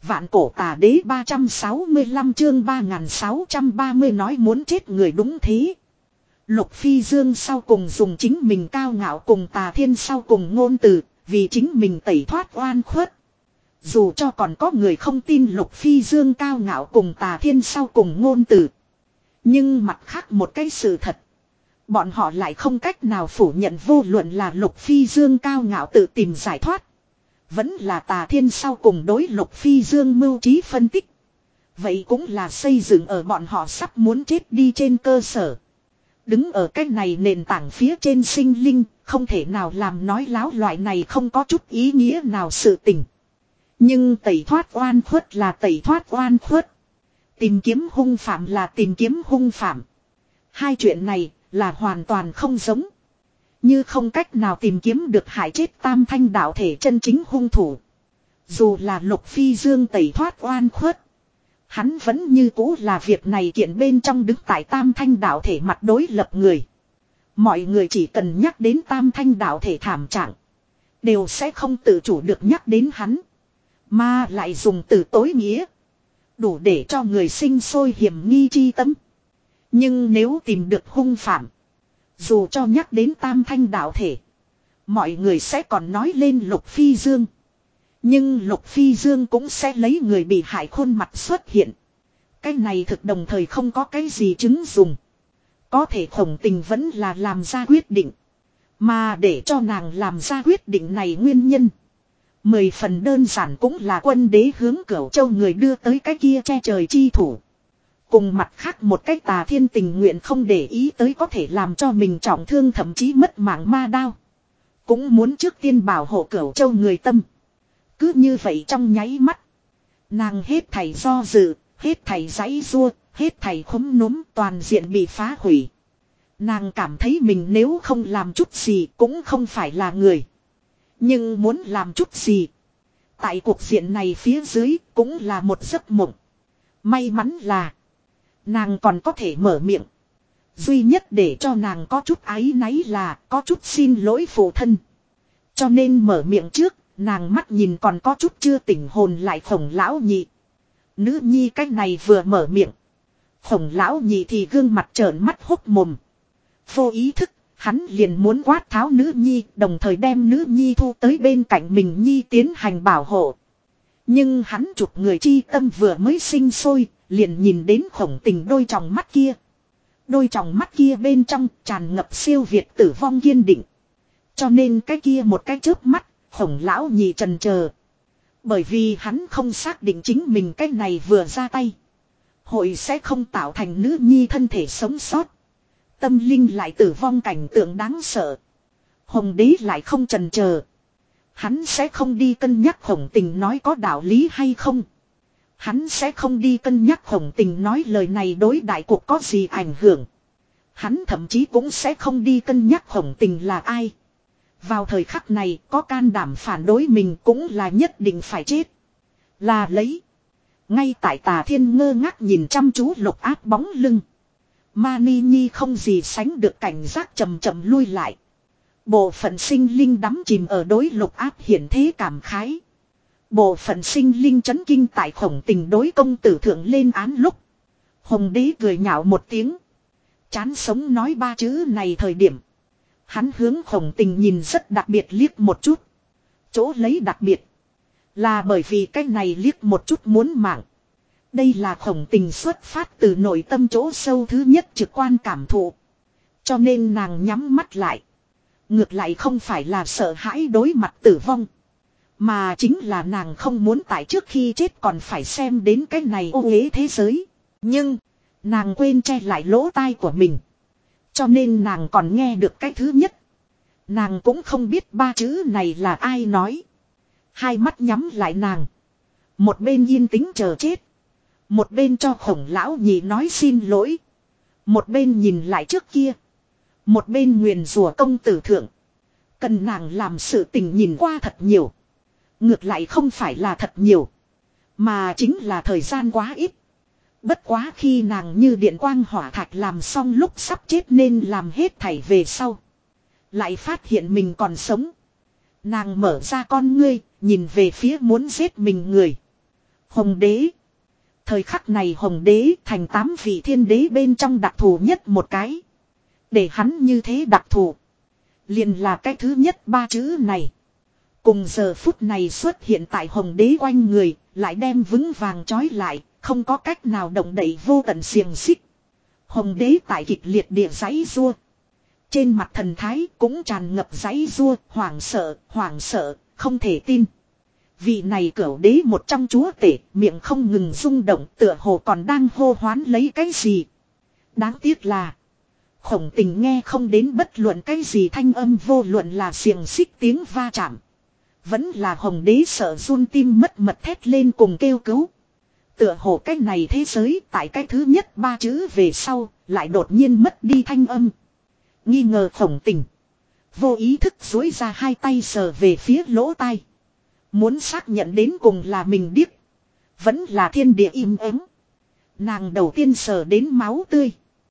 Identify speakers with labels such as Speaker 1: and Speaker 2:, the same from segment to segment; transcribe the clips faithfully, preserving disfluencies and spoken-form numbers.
Speaker 1: Vạn cổ tà đế ba trăm sáu mươi lăm chương ba nghìn sáu trăm ba mươi nói muốn chết người đúng thế. Lục Phi Dương sau cùng dùng chính mình cao ngạo cùng Tà Thiên sau cùng ngôn từ, vì chính mình tẩy thoát oan khuất. Dù cho còn có người không tin Lục Phi Dương cao ngạo cùng Tà Thiên sau cùng ngôn từ. Nhưng mặt khác một cái sự thật. Bọn họ lại không cách nào phủ nhận vô luận là Lục Phi Dương cao ngạo tự tìm giải thoát. Vẫn là Tà Thiên sau cùng đối Lục Phi Dương mưu trí phân tích. Vậy cũng là xây dựng ở bọn họ sắp muốn chết đi trên cơ sở. Đứng ở cái này nền tảng phía trên sinh linh, không thể nào làm nói láo loại này không có chút ý nghĩa nào sự tình. Nhưng tẩy thoát oan khuất là tẩy thoát oan khuất. Tìm kiếm hung phạm là tìm kiếm hung phạm. Hai chuyện này là hoàn toàn không giống. Như không cách nào tìm kiếm được hại chết tam thanh đạo thể chân chính hung thủ. Dù là Lục Phi Dương tẩy thoát oan khuất. Hắn vẫn như cũ là việc này kiện bên trong đứng tại tam thanh đạo thể mặt đối lập người. Mọi người chỉ cần nhắc đến tam thanh đạo thể thảm trạng. Đều sẽ không tự chủ được nhắc đến hắn. Mà lại dùng từ tối nghĩa. Đủ để cho người sinh sôi hiểm nghi chi tâm. Nhưng nếu tìm được hung phạm. Dù cho nhắc đến tam thanh đạo thể. Mọi người sẽ còn nói lên Lục Phi Dương. Nhưng Lục Phi Dương cũng sẽ lấy người bị hại khuôn mặt xuất hiện. Cái này thực đồng thời không có cái gì chứng dùng. Có thể Khổng Tình vẫn là làm ra quyết định. Mà để cho nàng làm ra quyết định này nguyên nhân. Mười phần đơn giản cũng là quân đế hướng Cửu Châu người đưa tới cái kia che trời chi thủ. Cùng mặt khác một cái Tà Thiên tình nguyện không để ý tới có thể làm cho mình trọng thương thậm chí mất mạng ma đao. Cũng muốn trước tiên bảo hộ Cửu Châu người tâm. Cứ như vậy trong nháy mắt. Nàng hết thảy do dự, hết thảy giãy giụa, hết thảy khúm núm toàn diện bị phá hủy. Nàng cảm thấy mình nếu không làm chút gì cũng không phải là người. Nhưng muốn làm chút gì. Tại cuộc diện này phía dưới cũng là một giấc mộng. May mắn là. Nàng còn có thể mở miệng. Duy nhất để cho nàng có chút áy náy là có chút xin lỗi phụ thân. Cho nên mở miệng trước. Nàng mắt nhìn còn có chút chưa tỉnh hồn lại Khổng lão nhị. Nữ nhi cách này vừa mở miệng. Khổng lão nhị thì gương mặt trợn mắt hốc mồm. Vô ý thức, hắn liền muốn quát tháo nữ nhi, đồng thời đem nữ nhi thu tới bên cạnh mình nhi tiến hành bảo hộ. Nhưng hắn chụp người chi tâm vừa mới sinh sôi, liền nhìn đến Khổng Tình đôi tròng mắt kia. Đôi tròng mắt kia bên trong tràn ngập siêu việt tử vong kiên định. Cho nên cái kia một cái chớp mắt. Khổng lão nhị trần chờ. Bởi vì hắn không xác định chính mình cái này vừa ra tay. Hội sẽ không tạo thành nữ nhi thân thể sống sót. Tâm linh lại tử vong cảnh tượng đáng sợ. Hồng đế lại không trần chờ. Hắn sẽ không đi cân nhắc Khổng Tình nói có đạo lý hay không. Hắn sẽ không đi cân nhắc Khổng Tình nói lời này đối đại cuộc có gì ảnh hưởng. Hắn thậm chí cũng sẽ không đi cân nhắc Khổng Tình là ai. Vào thời khắc này có can đảm phản đối mình cũng là nhất định phải chết. Là lấy. Ngay tại Tà Thiên ngơ ngác nhìn chăm chú Lục Áp bóng lưng. Mani Nhi không gì sánh được cảnh giác chậm chậm lui lại. Bộ phận sinh linh đắm chìm ở đối Lục Áp hiển thế cảm khái. Bộ phận sinh linh chấn kinh tại Khổng Tình đối công tử thượng lên án lúc. Hồng đế cười nhạo một tiếng. Chán sống nói ba chữ này thời điểm. Hắn hướng Khổng Tình nhìn rất đặc biệt liếc một chút. Chỗ lấy đặc biệt. Là bởi vì cái này liếc một chút muốn mạng. Đây là Khổng Tình xuất phát từ nội tâm chỗ sâu thứ nhất trực quan cảm thụ. Cho nên nàng nhắm mắt lại. Ngược lại không phải là sợ hãi đối mặt tử vong. Mà chính là nàng không muốn tại trước khi chết còn phải xem đến cái này ô uế thế giới. Nhưng nàng quên che lại lỗ tai của mình. Cho nên nàng còn nghe được cái thứ nhất. Nàng cũng không biết ba chữ này là ai nói. Hai mắt nhắm lại nàng. Một bên yên tĩnh chờ chết. Một bên cho Khổng lão nhị nói xin lỗi. Một bên nhìn lại trước kia. Một bên nguyền rủa công tử thượng. Cần nàng làm sự tình nhìn qua thật nhiều. Ngược lại không phải là thật nhiều. Mà chính là thời gian quá ít. Bất quá khi nàng như điện quang hỏa thạch làm xong lúc sắp chết nên làm hết thảy về sau. Lại phát hiện mình còn sống. Nàng mở ra con ngươi, nhìn về phía muốn giết mình người. Hồng đế. Thời khắc này hồng đế thành tám vị thiên đế bên trong đặc thù nhất một cái. Để hắn như thế đặc thù. Liền là cái thứ nhất ba chữ này. Cùng giờ phút này xuất hiện tại hồng đế quanh người, lại đem vững vàng trói lại, không có cách nào động đậy vô tận xiềng xích. Hồng đế tại kịch liệt địa giãy giụa. Trên mặt thần thái cũng tràn ngập giãy giụa, hoảng sợ, hoảng sợ, không thể tin. Vị này cửu đế một trong chúa tể, miệng không ngừng rung động, tựa hồ còn đang hô hoán lấy cái gì. Đáng tiếc là Khổng Tình nghe không đến bất luận cái gì thanh âm, vô luận là xiềng xích tiếng va chạm. Vẫn là hồng đế sợ run tim mất mật thét lên cùng kêu cứu. Tựa hồ cái này thế giới tại cái thứ nhất ba chữ về sau, lại đột nhiên mất đi thanh âm. Nghi ngờ Khổng Tình, vô ý thức duỗi ra hai tay sờ về phía lỗ tai. Muốn xác nhận đến cùng là mình điếc, vẫn là thiên địa im ắng. Nàng đầu tiên sờ đến máu tươi.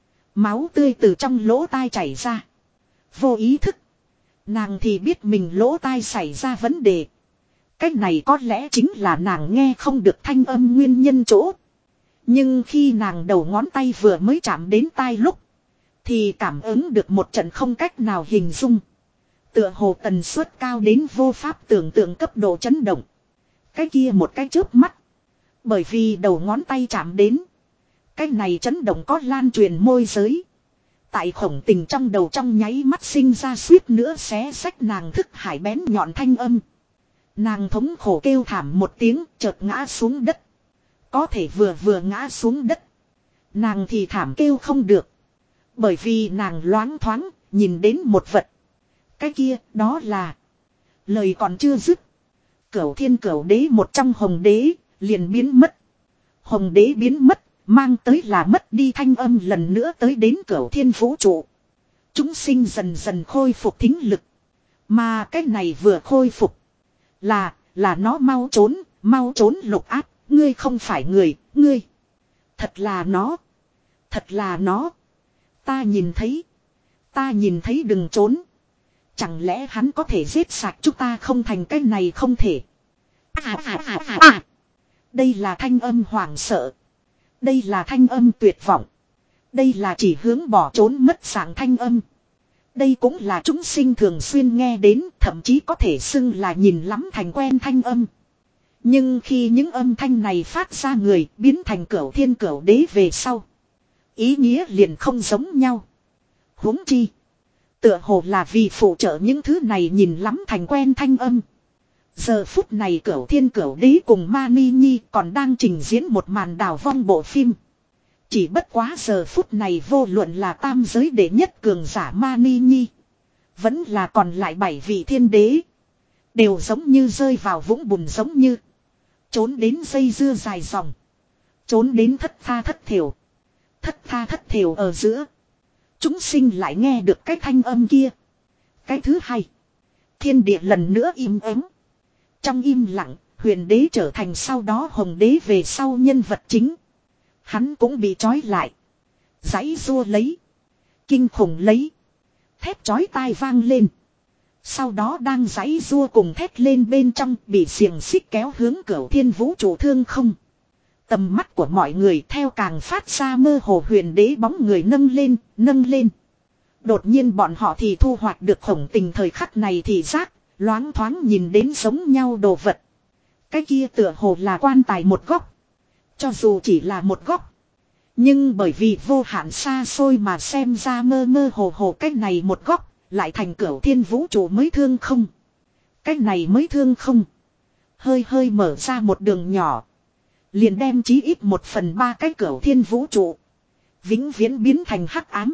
Speaker 1: Máu tươi từ trong lỗ tai chảy ra. Vô ý thức, nàng thì biết mình lỗ tai xảy ra vấn đề. Cách này có lẽ chính là nàng nghe không được thanh âm nguyên nhân chỗ. Nhưng khi nàng đầu ngón tay vừa mới chạm đến tai lúc, thì cảm ứng được một trận không cách nào hình dung. Tựa hồ tần suất cao đến vô pháp tưởng tượng cấp độ chấn động. Cái kia một cái chớp mắt. Bởi vì đầu ngón tay chạm đến, cái này chấn động có lan truyền môi giới. Tại Khổng Tình trong đầu trong nháy mắt sinh ra suýt nữa xé xách nàng thức hải bén nhọn thanh âm. Nàng thống khổ kêu thảm một tiếng, chợt ngã xuống đất. Có thể vừa vừa ngã xuống đất, nàng thì thảm kêu không được. Bởi vì nàng loáng thoáng nhìn đến một vật. Cái kia đó là... Lời còn chưa dứt, Cửu Thiên Cửu Đế một trong hồng đế liền biến mất. Hồng đế biến mất, mang tới là mất đi thanh âm lần nữa tới đến Cửu Thiên vũ trụ. Chúng sinh dần dần khôi phục thính lực. Mà cái này vừa khôi phục, Là, là nó mau trốn, mau trốn Lục Áp, ngươi không phải người, ngươi. Thật là nó, thật là nó. Ta nhìn thấy, ta nhìn thấy đừng trốn. Chẳng lẽ hắn có thể giết sạch chúng ta không thành cái này không thể. À à à à à. Đây là thanh âm hoảng sợ. Đây là thanh âm tuyệt vọng. Đây là chỉ hướng bỏ trốn mất dạng thanh âm. Đây cũng là chúng sinh thường xuyên nghe đến, thậm chí có thể xưng là nhìn lắm thành quen thanh âm. Nhưng khi những âm thanh này phát ra người biến thành Cửu Thiên Cửu Đế về sau, ý nghĩa liền không giống nhau. Huống chi, tựa hồ là vì phụ trợ những thứ này nhìn lắm thành quen thanh âm. Giờ phút này Cửu Thiên Cửu Đế cùng Mani Nhi còn đang trình diễn một màn đào vong bộ phim. Chỉ bất quá giờ phút này vô luận là tam giới đệ nhất cường giả Mani Nhi, vẫn là còn lại bảy vị thiên đế, đều giống như rơi vào vũng bùn, giống như trốn đến dây dưa dài dòng, trốn đến thất tha thất thểu. Thất tha thất thểu ở giữa, chúng sinh lại nghe được cái thanh âm kia. Cái thứ hai, thiên địa lần nữa im ắng. Trong im lặng, huyền đế trở thành sau đó hồng đế về sau nhân vật chính. Hắn cũng bị trói lại, giãy giụa lấy, kinh khủng lấy. Thét chói tai vang lên. Sau đó đang giãy giụa cùng thét lên bên trong, bị xiềng xích kéo hướng Cửu Thiên vũ trụ thương không. Tầm mắt của mọi người theo càng phát ra mơ hồ, huyền đế bóng người nâng lên, nâng lên. Đột nhiên bọn họ thì thu hoạch được Khổng Tình thời khắc này thì giác, loáng thoáng nhìn đến giống nhau đồ vật. Cái kia tựa hồ là quan tài một góc. Cho dù chỉ là một góc, nhưng bởi vì vô hạn xa xôi mà xem ra mơ mơ hồ hồ, cái này một góc lại thành Cửu Thiên vũ trụ mới thương không. Cái này mới thương không hơi hơi mở ra một đường nhỏ, liền đem chí ít một phần ba cái Cửu Thiên vũ trụ vĩnh viễn biến thành hắc ám.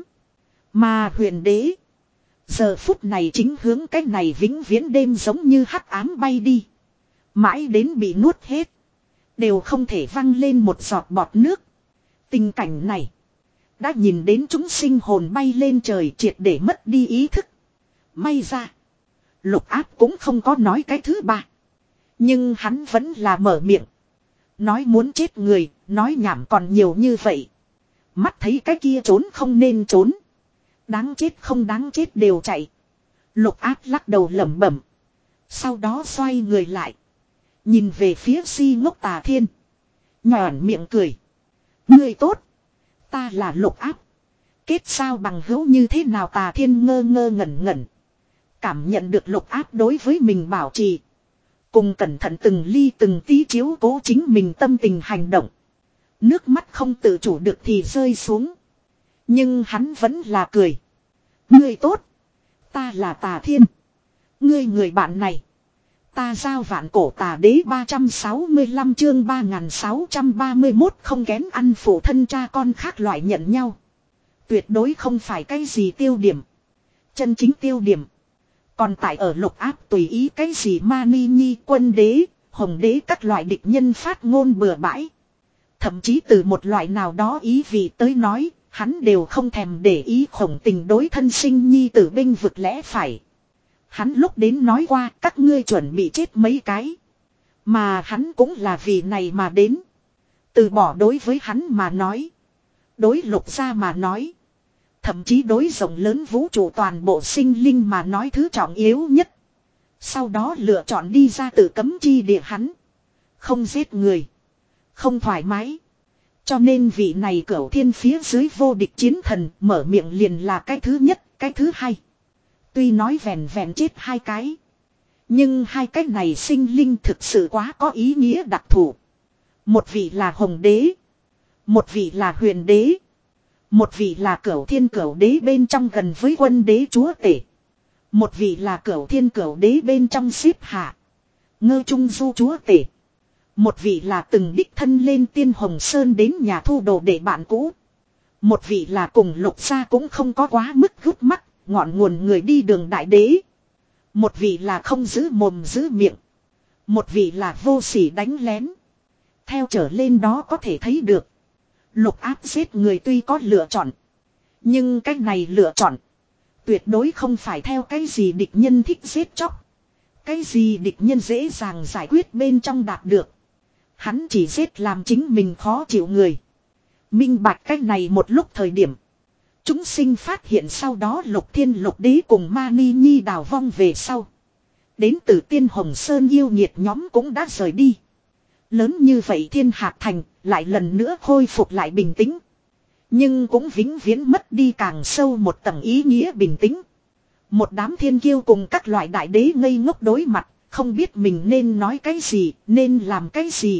Speaker 1: Mà huyền đế giờ phút này chính hướng cái này vĩnh viễn đêm giống như hắc ám bay đi, mãi đến bị nuốt hết, đều không thể văng lên một giọt bọt nước. Tình cảnh này đã nhìn đến chúng sinh hồn bay lên trời, triệt để mất đi ý thức. May ra Lục Áp cũng không có nói cái thứ ba, nhưng hắn vẫn là mở miệng nói muốn chết người, nói nhảm còn nhiều như vậy. Mắt thấy cái kia trốn không nên trốn, đáng chết không đáng chết đều chạy. Lục Áp lắc đầu lẩm bẩm, sau đó xoay người lại, nhìn về phía Si Ngốc Tà Thiên. Nhọn miệng cười. Ngươi tốt. Ta là Lục Áp. Kết sao bằng hữu như thế nào Tà Thiên ngơ ngơ ngẩn ngẩn. Cảm nhận được Lục Áp đối với mình bảo trì. Cùng cẩn thận từng ly từng tí chiếu cố chính mình tâm tình hành động. Nước mắt không tự chủ được thì rơi xuống. Nhưng hắn vẫn là cười. Ngươi tốt. Ta là Tà Thiên. Ngươi người bạn này. Ta giao vạn cổ tà đế ba trăm sáu mươi lăm chương ba nghìn sáu trăm ba mươi mốt không kén ăn phụ thân cha con khác loại nhận nhau. Tuyệt đối không phải cái gì tiêu điểm. Chân chính tiêu điểm. Còn tại ở Lục Áp tùy ý cái gì Mani Nhi quân đế, hồng đế các loại địch nhân phát ngôn bừa bãi. Thậm chí từ một loại nào đó ý vị tới nói, hắn đều không thèm để ý khổng tình đối thân sinh nhi tử binh vực lẽ phải. Hắn lúc đến nói qua các ngươi chuẩn bị chết mấy cái. Mà hắn cũng là vì này mà đến. Từ bỏ đối với hắn mà nói. Đối Lục gia mà nói. Thậm chí đối rộng lớn vũ trụ toàn bộ sinh linh mà nói thứ trọng yếu nhất. Sau đó lựa chọn đi ra tự cấm chi địa hắn. Không giết người. Không thoải mái. Cho nên vị này cửu thiên phía dưới vô địch chiến thần mở miệng liền là cái thứ nhất, cái thứ hai. Tuy nói vẹn vẹn chết hai cái. Nhưng hai cái này sinh linh thực sự quá có ý nghĩa đặc thù. Một vị là hồng đế. Một vị là huyền đế. Một vị là cửu thiên cửu đế bên trong gần với quân đế chúa tể. Một vị là cửu thiên cửu đế bên trong xếp hạ. Ngơ trung du chúa tể. Một vị là từng đích thân lên tiên hồng sơn đến nhà thu đồ để bạn cũ. Một vị là cùng Lục gia cũng không có quá mức gút mắt, ngọn nguồn người đi đường đại đế. Một vị là không giữ mồm giữ miệng. Một vị là vô sỉ đánh lén. Theo trở lên đó có thể thấy được. Lục Áp giết người tuy có lựa chọn. Nhưng cái này lựa chọn. Tuyệt đối không phải theo cái gì địch nhân thích giết chóc. Cái gì địch nhân dễ dàng giải quyết bên trong đạt được. Hắn chỉ giết làm chính mình khó chịu người. Minh bạch cái này một lúc thời điểm. Chúng sinh phát hiện sau đó Lục Thiên Lục Đế cùng Mani Nhi đào vong về sau. Đến từ Tiên Hồng Sơn yêu nghiệt nhóm cũng đã rời đi. Lớn như vậy Thiên Hạc Thành lại lần nữa khôi phục lại bình tĩnh. Nhưng cũng vĩnh viễn mất đi càng sâu một tầng ý nghĩa bình tĩnh. Một đám thiên kiêu cùng các loại đại đế ngây ngốc đối mặt, không biết mình nên nói cái gì, nên làm cái gì.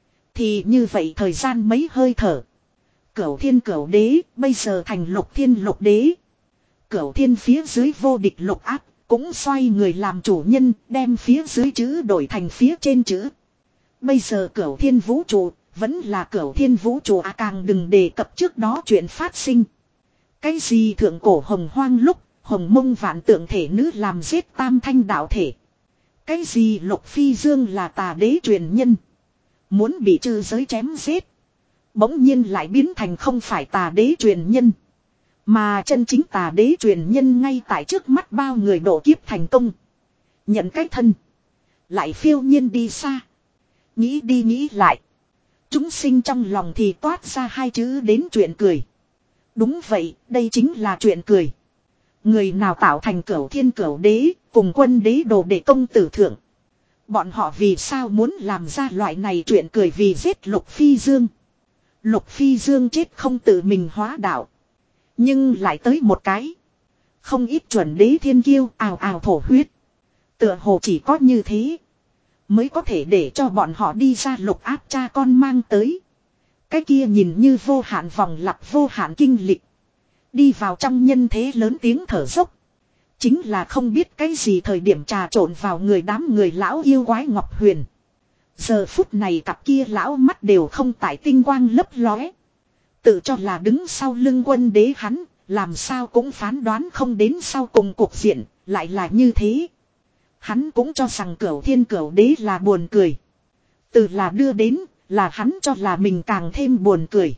Speaker 1: Thì như vậy thời gian mấy hơi thở. Cửu thiên cửu đế, bây giờ thành Lục Thiên Lục Đế. Cửu thiên phía dưới vô địch Lục Áp, cũng xoay người làm chủ nhân, đem phía dưới chữ đổi thành phía trên chữ. Bây giờ cửu thiên vũ trụ, vẫn là cửu thiên vũ trụ à, càng đừng đề cập trước đó chuyện phát sinh. Cái gì thượng cổ hồng hoang lúc, hồng mông vạn tượng thể nữ làm giết tam thanh đạo thể. Cái gì Lục Phi Dương là tà đế truyền nhân. Muốn bị trừ giới chém giết. Bỗng nhiên lại biến thành không phải tà đế truyền nhân. Mà chân chính tà đế truyền nhân ngay tại trước mắt bao người độ kiếp thành công. Nhận cái thân. Lại phiêu nhiên đi xa. Nghĩ đi nghĩ lại. Chúng sinh trong lòng thì toát ra hai chữ đến chuyện cười. Đúng vậy, đây chính là chuyện cười. Người nào tạo thành cửu thiên cửu đế, cùng quân đế đồ để công tử thượng. Bọn họ vì sao muốn làm ra loại này chuyện cười vì giết Lục Phi Dương. Lục Phi Dương chết không tự mình hóa đạo. Nhưng lại tới một cái. Không ít chuẩn đế thiên kiêu ào ào thổ huyết. Tựa hồ chỉ có như thế. Mới có thể để cho bọn họ đi ra Lục Áp cha con mang tới. Cái kia nhìn như vô hạn vòng lặp vô hạn kinh lịch. Đi vào trong nhân thế lớn tiếng thở dốc. Chính là không biết cái gì thời điểm trà trộn vào người đám người lão yêu quái Ngọc Huyền. Giờ phút này cặp kia lão mắt đều không tại tinh quang lấp lóe. Tự cho là đứng sau lưng quân đế hắn, làm sao cũng phán đoán không đến sau cùng cuộc diện, lại là như thế. Hắn cũng cho rằng cửu thiên cửu đế là buồn cười. Từ là đưa đến, là hắn cho là mình càng thêm buồn cười.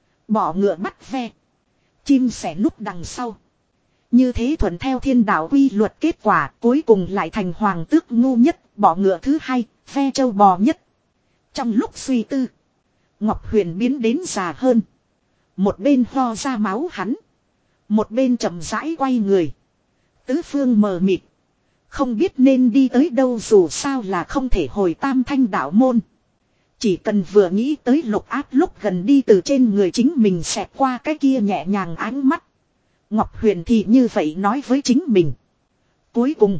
Speaker 1: Bỏ ngựa bắt ve. Chim sẻ núp đằng sau. Như thế thuận theo thiên đạo quy luật kết quả cuối cùng lại thành hoàng tước ngu nhất, bỏ ngựa thứ hai, ve châu bò nhất. Trong lúc suy tư, Ngọc Huyền biến đến già hơn. Một bên ho ra máu hắn. Một bên chậm rãi quay người. Tứ phương mờ mịt. Không biết nên đi tới đâu dù sao là không thể hồi tam thanh đạo môn. Chỉ cần vừa nghĩ tới Lục Áp lúc gần đi từ trên người chính mình xẹt qua cái kia nhẹ nhàng ánh mắt. Ngọc Huyền thì như vậy nói với chính mình. Cuối cùng,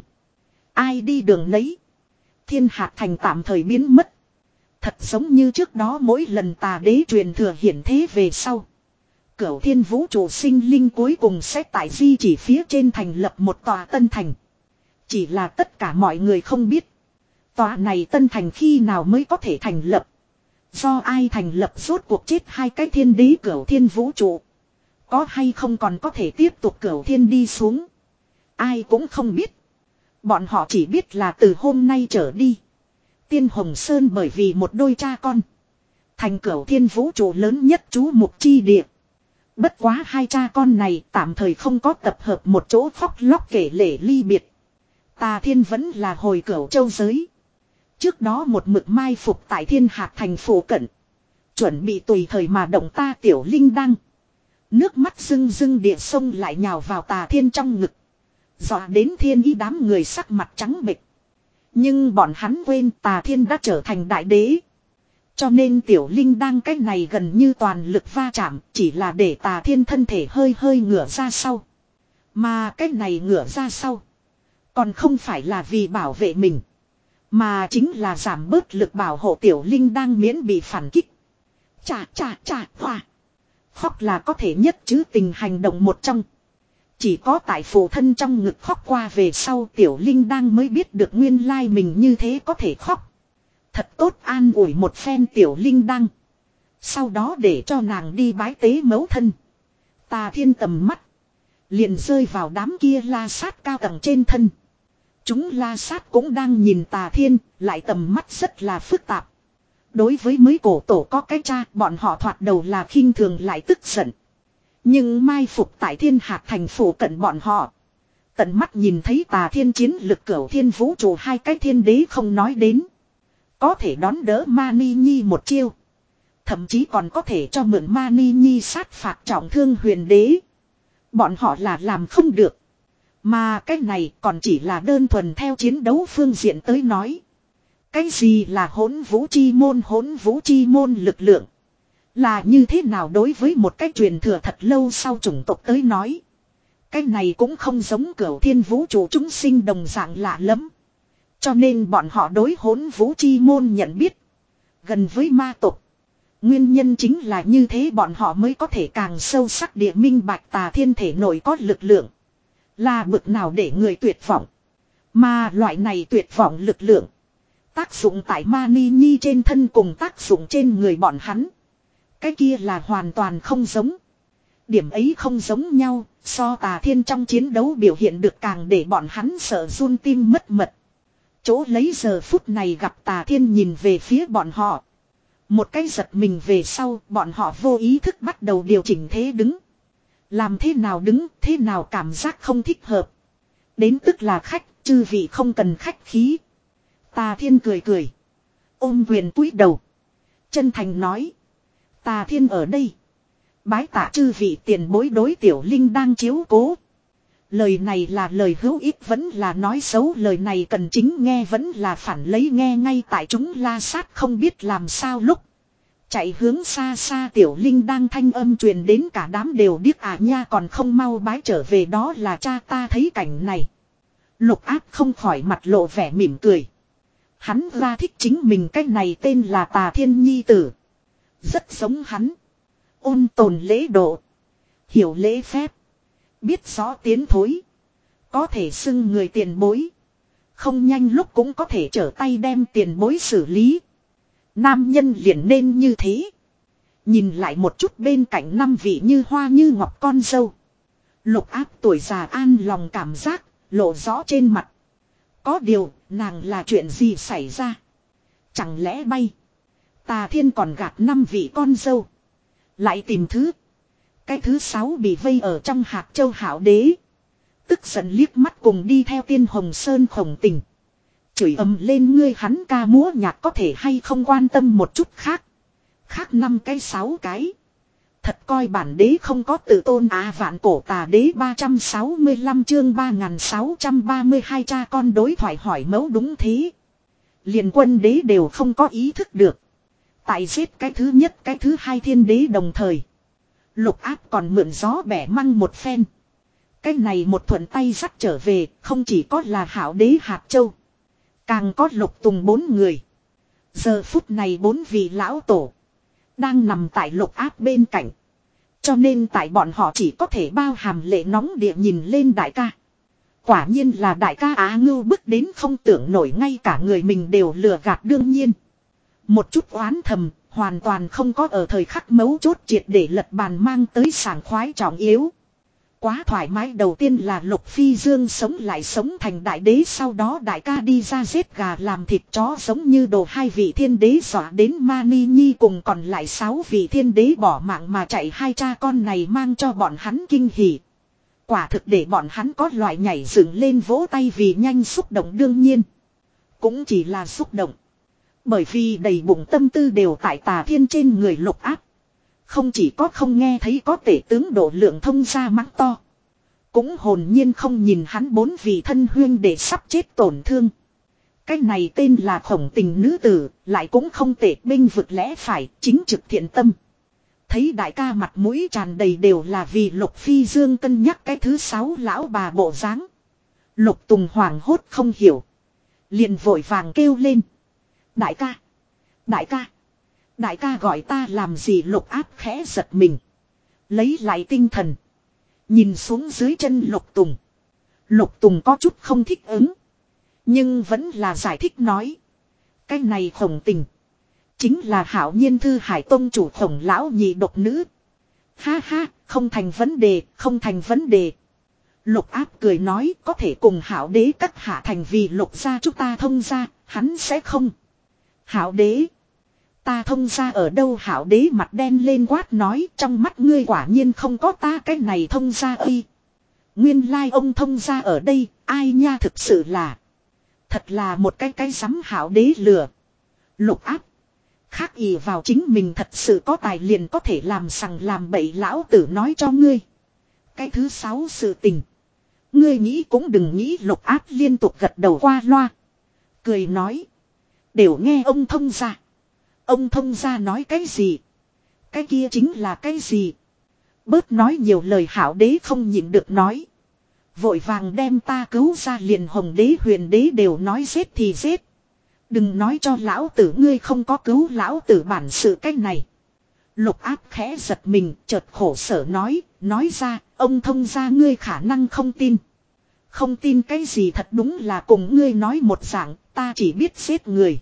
Speaker 1: ai đi đường nấy. Thiên Hạc Thành tạm thời biến mất. Thật giống như trước đó mỗi lần tà đế truyền thừa hiển thế về sau. Cửu thiên vũ trụ sinh linh cuối cùng sẽ tại di chỉ phía trên thành lập một tòa tân thành. Chỉ là tất cả mọi người không biết. Tòa này tân thành khi nào mới có thể thành lập. Do ai thành lập rốt cuộc chết hai cái thiên đế cửu thiên vũ trụ. Có hay không còn có thể tiếp tục cửu thiên đi xuống. Ai cũng không biết. Bọn họ chỉ biết là từ hôm nay trở đi. Tiên Hồng Sơn bởi vì một đôi cha con. Thành cửu thiên vũ trụ lớn nhất chú mục chi địa. Bất quá hai cha con này tạm thời không có tập hợp một chỗ khóc lóc kể lể ly biệt. Tà Thiên vẫn là hồi cửu châu giới. Trước đó một mực mai phục tại Thiên Hạc Thành phủ cận. Chuẩn bị tùy thời mà động ta tiểu linh đăng. Nước mắt rưng rưng địa sông lại nhào vào Tà Thiên trong ngực. Dọa đến Thiên Ý đám người sắc mặt trắng bệch. Nhưng bọn hắn quên Tà Thiên đã trở thành đại đế. Cho nên tiểu linh đang cách này gần như toàn lực va chạm, chỉ là để Tà Thiên thân thể hơi hơi ngửa ra sau. Mà cách này ngửa ra sau. Còn không phải là vì bảo vệ mình. Mà chính là giảm bớt lực bảo hộ tiểu linh đang miễn bị phản kích. Chà chà chà hoa. Khóc là có thể nhất chứ tình hành động một trong. Chỉ có tại phụ thân trong ngực khóc qua về sau tiểu linh đang mới biết được nguyên lai mình như thế có thể khóc. Thật tốt an ủi một phen tiểu linh đăng. Sau đó để cho nàng đi bái tế mẫu thân. Tà Thiên tầm mắt. Liền rơi vào đám kia la sát cao tầng trên thân. Chúng la sát cũng đang nhìn Tà Thiên. Lại tầm mắt rất là phức tạp. Đối với mấy cổ tổ có cái cha. Bọn họ thoạt đầu là khinh thường lại tức giận. Nhưng mai phục tại Thiên Hạc Thành phủ cận bọn họ. Tận mắt nhìn thấy Tà Thiên chiến lực cửu thiên vũ trụ hai cái thiên đế không nói đến. Có thể đón đỡ Mani Nhi một chiêu. Thậm chí còn có thể cho mượn Mani Nhi sát phạt trọng thương huyền đế. Bọn họ là làm không được. Mà cái này còn chỉ là đơn thuần theo chiến đấu phương diện tới nói. Cái gì là hỗn vũ chi môn hỗn vũ chi môn lực lượng. Là như thế nào đối với một cái truyền thừa thật lâu sau chủng tộc tới nói. Cái này cũng không giống cửu thiên vũ trụ chúng sinh đồng dạng lạ lắm. Cho nên bọn họ đối hỗn vũ chi môn nhận biết. Gần với ma tộc. Nguyên nhân chính là như thế bọn họ mới có thể càng sâu sắc địa minh bạch Tà Thiên thể nội có lực lượng. Là bực nào để người tuyệt vọng. Mà loại này tuyệt vọng lực lượng. Tác dụng tại Mani Nhi trên thân cùng tác dụng trên người bọn hắn. Cái kia là hoàn toàn không giống. Điểm ấy không giống nhau. So Tà Thiên trong chiến đấu biểu hiện được càng để bọn hắn sợ run tim mất mật. Chỗ lấy giờ phút này gặp Tà Thiên nhìn về phía bọn họ. Một cái giật mình về sau bọn họ vô ý thức bắt đầu điều chỉnh thế đứng. Làm thế nào đứng thế nào cảm giác không thích hợp. Đến tức là khách chư vị không cần khách khí. Tà Thiên cười cười. Ôm quyền cúi đầu. Chân thành nói. Tà Thiên ở đây. Bái tạ chư vị tiền bối đối tiểu linh đang chiếu cố. Lời này là lời hữu ích vẫn là nói xấu lời này cần chính nghe vẫn là phản lấy nghe ngay tại chúng la sát không biết làm sao lúc. Chạy hướng xa xa tiểu linh đang thanh âm truyền đến cả đám đều điếc à nha còn không mau bái trở về đó là cha ta thấy cảnh này. Lục Áp không khỏi mặt lộ vẻ mỉm cười. Hắn ra thích chính mình cái này tên là Tà Thiên Nhi Tử. Rất giống hắn. Ôn tồn lễ độ. Hiểu lễ phép. Biết rõ tiến thối. Có thể xưng người tiền bối. Không nhanh lúc cũng có thể trở tay đem tiền bối xử lý. Nam nhân liền nên như thế. Nhìn lại một chút bên cạnh năm vị như hoa như ngọc con dâu. Lục Áp tuổi già an lòng cảm giác. Lộ rõ trên mặt. Có điều nàng là chuyện gì xảy ra. Chẳng lẽ bay. Tà Thiên còn gạt năm vị con dâu. Lại tìm thứ. Cái thứ sáu bị vây ở trong hạt châu hảo đế. Tức giận liếc mắt cùng đi theo Tiên Hồng Sơn khổng tình. Chửi ầm lên ngươi hắn ca múa nhạc có thể hay không quan tâm một chút khác. Khác năm cái sáu cái. Thật coi bản đế không có tự tôn à vạn cổ tà đế ba trăm sáu mươi lăm chương ba nghìn sáu trăm ba mươi hai cha con đối thoại hỏi mẫu đúng thế. Liền quân đế đều không có ý thức được. Tại giết cái thứ nhất cái thứ hai thiên đế đồng thời. Lục áp còn mượn gió bẻ măng một phen. Cái này một thuận tay dắt trở về, không chỉ có là hảo đế hạt châu. Càng có Lục Tùng bốn người. Giờ phút này bốn vị lão tổ. Đang nằm tại Lục áp bên cạnh. Cho nên tại bọn họ chỉ có thể bao hàm lệ nóng địa nhìn lên đại ca. Quả nhiên là đại ca Á Ngưu bức đến không tưởng nổi, ngay cả người mình đều lừa gạt đương nhiên. Một chút oán thầm, hoàn toàn không có ở thời khắc mấu chốt triệt để lật bàn mang tới sảng khoái trọng yếu. Quá thoải mái, đầu tiên là Lục Phi Dương sống lại sống thành đại đế, sau đó đại ca đi ra giết gà làm thịt chó giống như đồ, hai vị thiên đế dọa đến Mani Nhi cùng còn lại sáu vị thiên đế bỏ mạng mà chạy, hai cha con này mang cho bọn hắn kinh hỉ. Quả thực để bọn hắn có loại nhảy dựng lên vỗ tay vì nhanh xúc động, đương nhiên. Cũng chỉ là xúc động. Bởi vì đầy bụng tâm tư đều tại Tà Thiên trên người Lục áp. Không chỉ có không nghe thấy có tể tướng Độ Lượng thông ra mắng to. Cũng hồn nhiên không nhìn hắn bốn vị thân huyên để sắp chết tổn thương. Cái này tên là Khổng Tình nữ tử, lại cũng không tệ, bênh vực lẽ phải, chính trực thiện tâm. Thấy đại ca mặt mũi tràn đầy đều là vì Lục Phi Dương cân nhắc cái thứ sáu lão bà bộ dáng. Lục Tùng hoảng hốt không hiểu. Liền vội vàng kêu lên. Đại ca! Đại ca! Đại ca gọi ta làm gì? Lục áp khẽ giật mình. Lấy lại tinh thần. Nhìn xuống dưới chân Lục Tùng. Lục Tùng có chút không thích ứng. Nhưng vẫn là giải thích nói. Cái này Khổng Tình. Chính là Hạo Nhiên Thư Hải Tông chủ Khổng lão nhị độc nữ. Ha ha, không thành vấn đề, không thành vấn đề. Lục áp cười nói, có thể cùng Hạo đế các hạ thành vì Lục gia chúng ta thông gia, hắn sẽ không. Hạo đế. Ta thông gia ở đâu? Hạo đế mặt đen lên quát nói, trong mắt ngươi quả nhiên không có ta cái này thông gia ơi. Nguyên lai ông thông gia ở đây, ai nha, thực sự là. Thật là một cái cái sắm. Hạo đế lừa. Lục áp. Khác ỷ vào chính mình thật sự có tài liền có thể làm sằng làm bậy, lão tử nói cho ngươi. Cái thứ sáu sự tình. Ngươi nghĩ cũng đừng nghĩ. Lục áp liên tục gật đầu qua loa. Cười nói. Đều nghe ông thông gia. Ông thông gia nói cái gì? Cái kia chính là cái gì? Bớt nói nhiều lời. Hạo đế không nhịn được nói. Vội vàng đem ta cứu ra, liền Hồng đế Huyền đế đều nói giết thì giết. Đừng nói cho lão tử ngươi không có cứu lão tử bản sự cách này. Lục áp khẽ giật mình, chợt khổ sở nói, nói ra, ông thông gia ngươi khả năng không tin. Không tin cái gì? Thật đúng là cùng ngươi nói một dạng, ta chỉ biết giết người.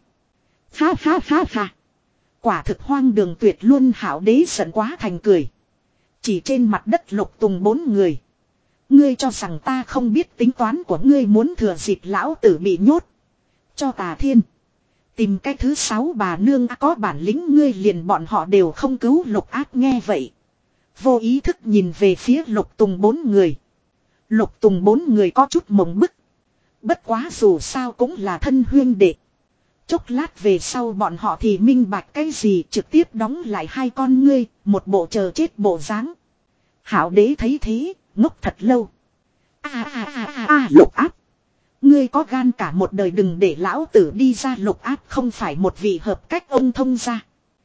Speaker 1: Ha ha ha ha. Quả thực hoang đường tuyệt luôn. Hạo đế giận quá thành cười. Chỉ trên mặt đất Lục Tùng bốn người. Ngươi cho rằng ta không biết tính toán của ngươi, muốn thừa dịp lão tử bị nhốt. Cho Tà Thiên. Tìm cái thứ sáu bà nương, có bản lĩnh ngươi liền bọn họ đều không cứu. Lục áp nghe vậy. Vô ý thức nhìn về phía Lục Tùng bốn người. Lục Tùng bốn người có chút mộng bức. Bất quá dù sao cũng là thân huyên đệ. Chốc lát về sau bọn họ thì minh bạch cái gì, trực tiếp đóng lại hai con ngươi, một bộ chờ chết bộ dáng. Hạo đế thấy thế, ngốc thật lâu. A a a a a Lục áp. Ngươi có gan cả một đời đừng để lão tử đi ra. Lục áp không phải một vị hợp cách ông thông gia.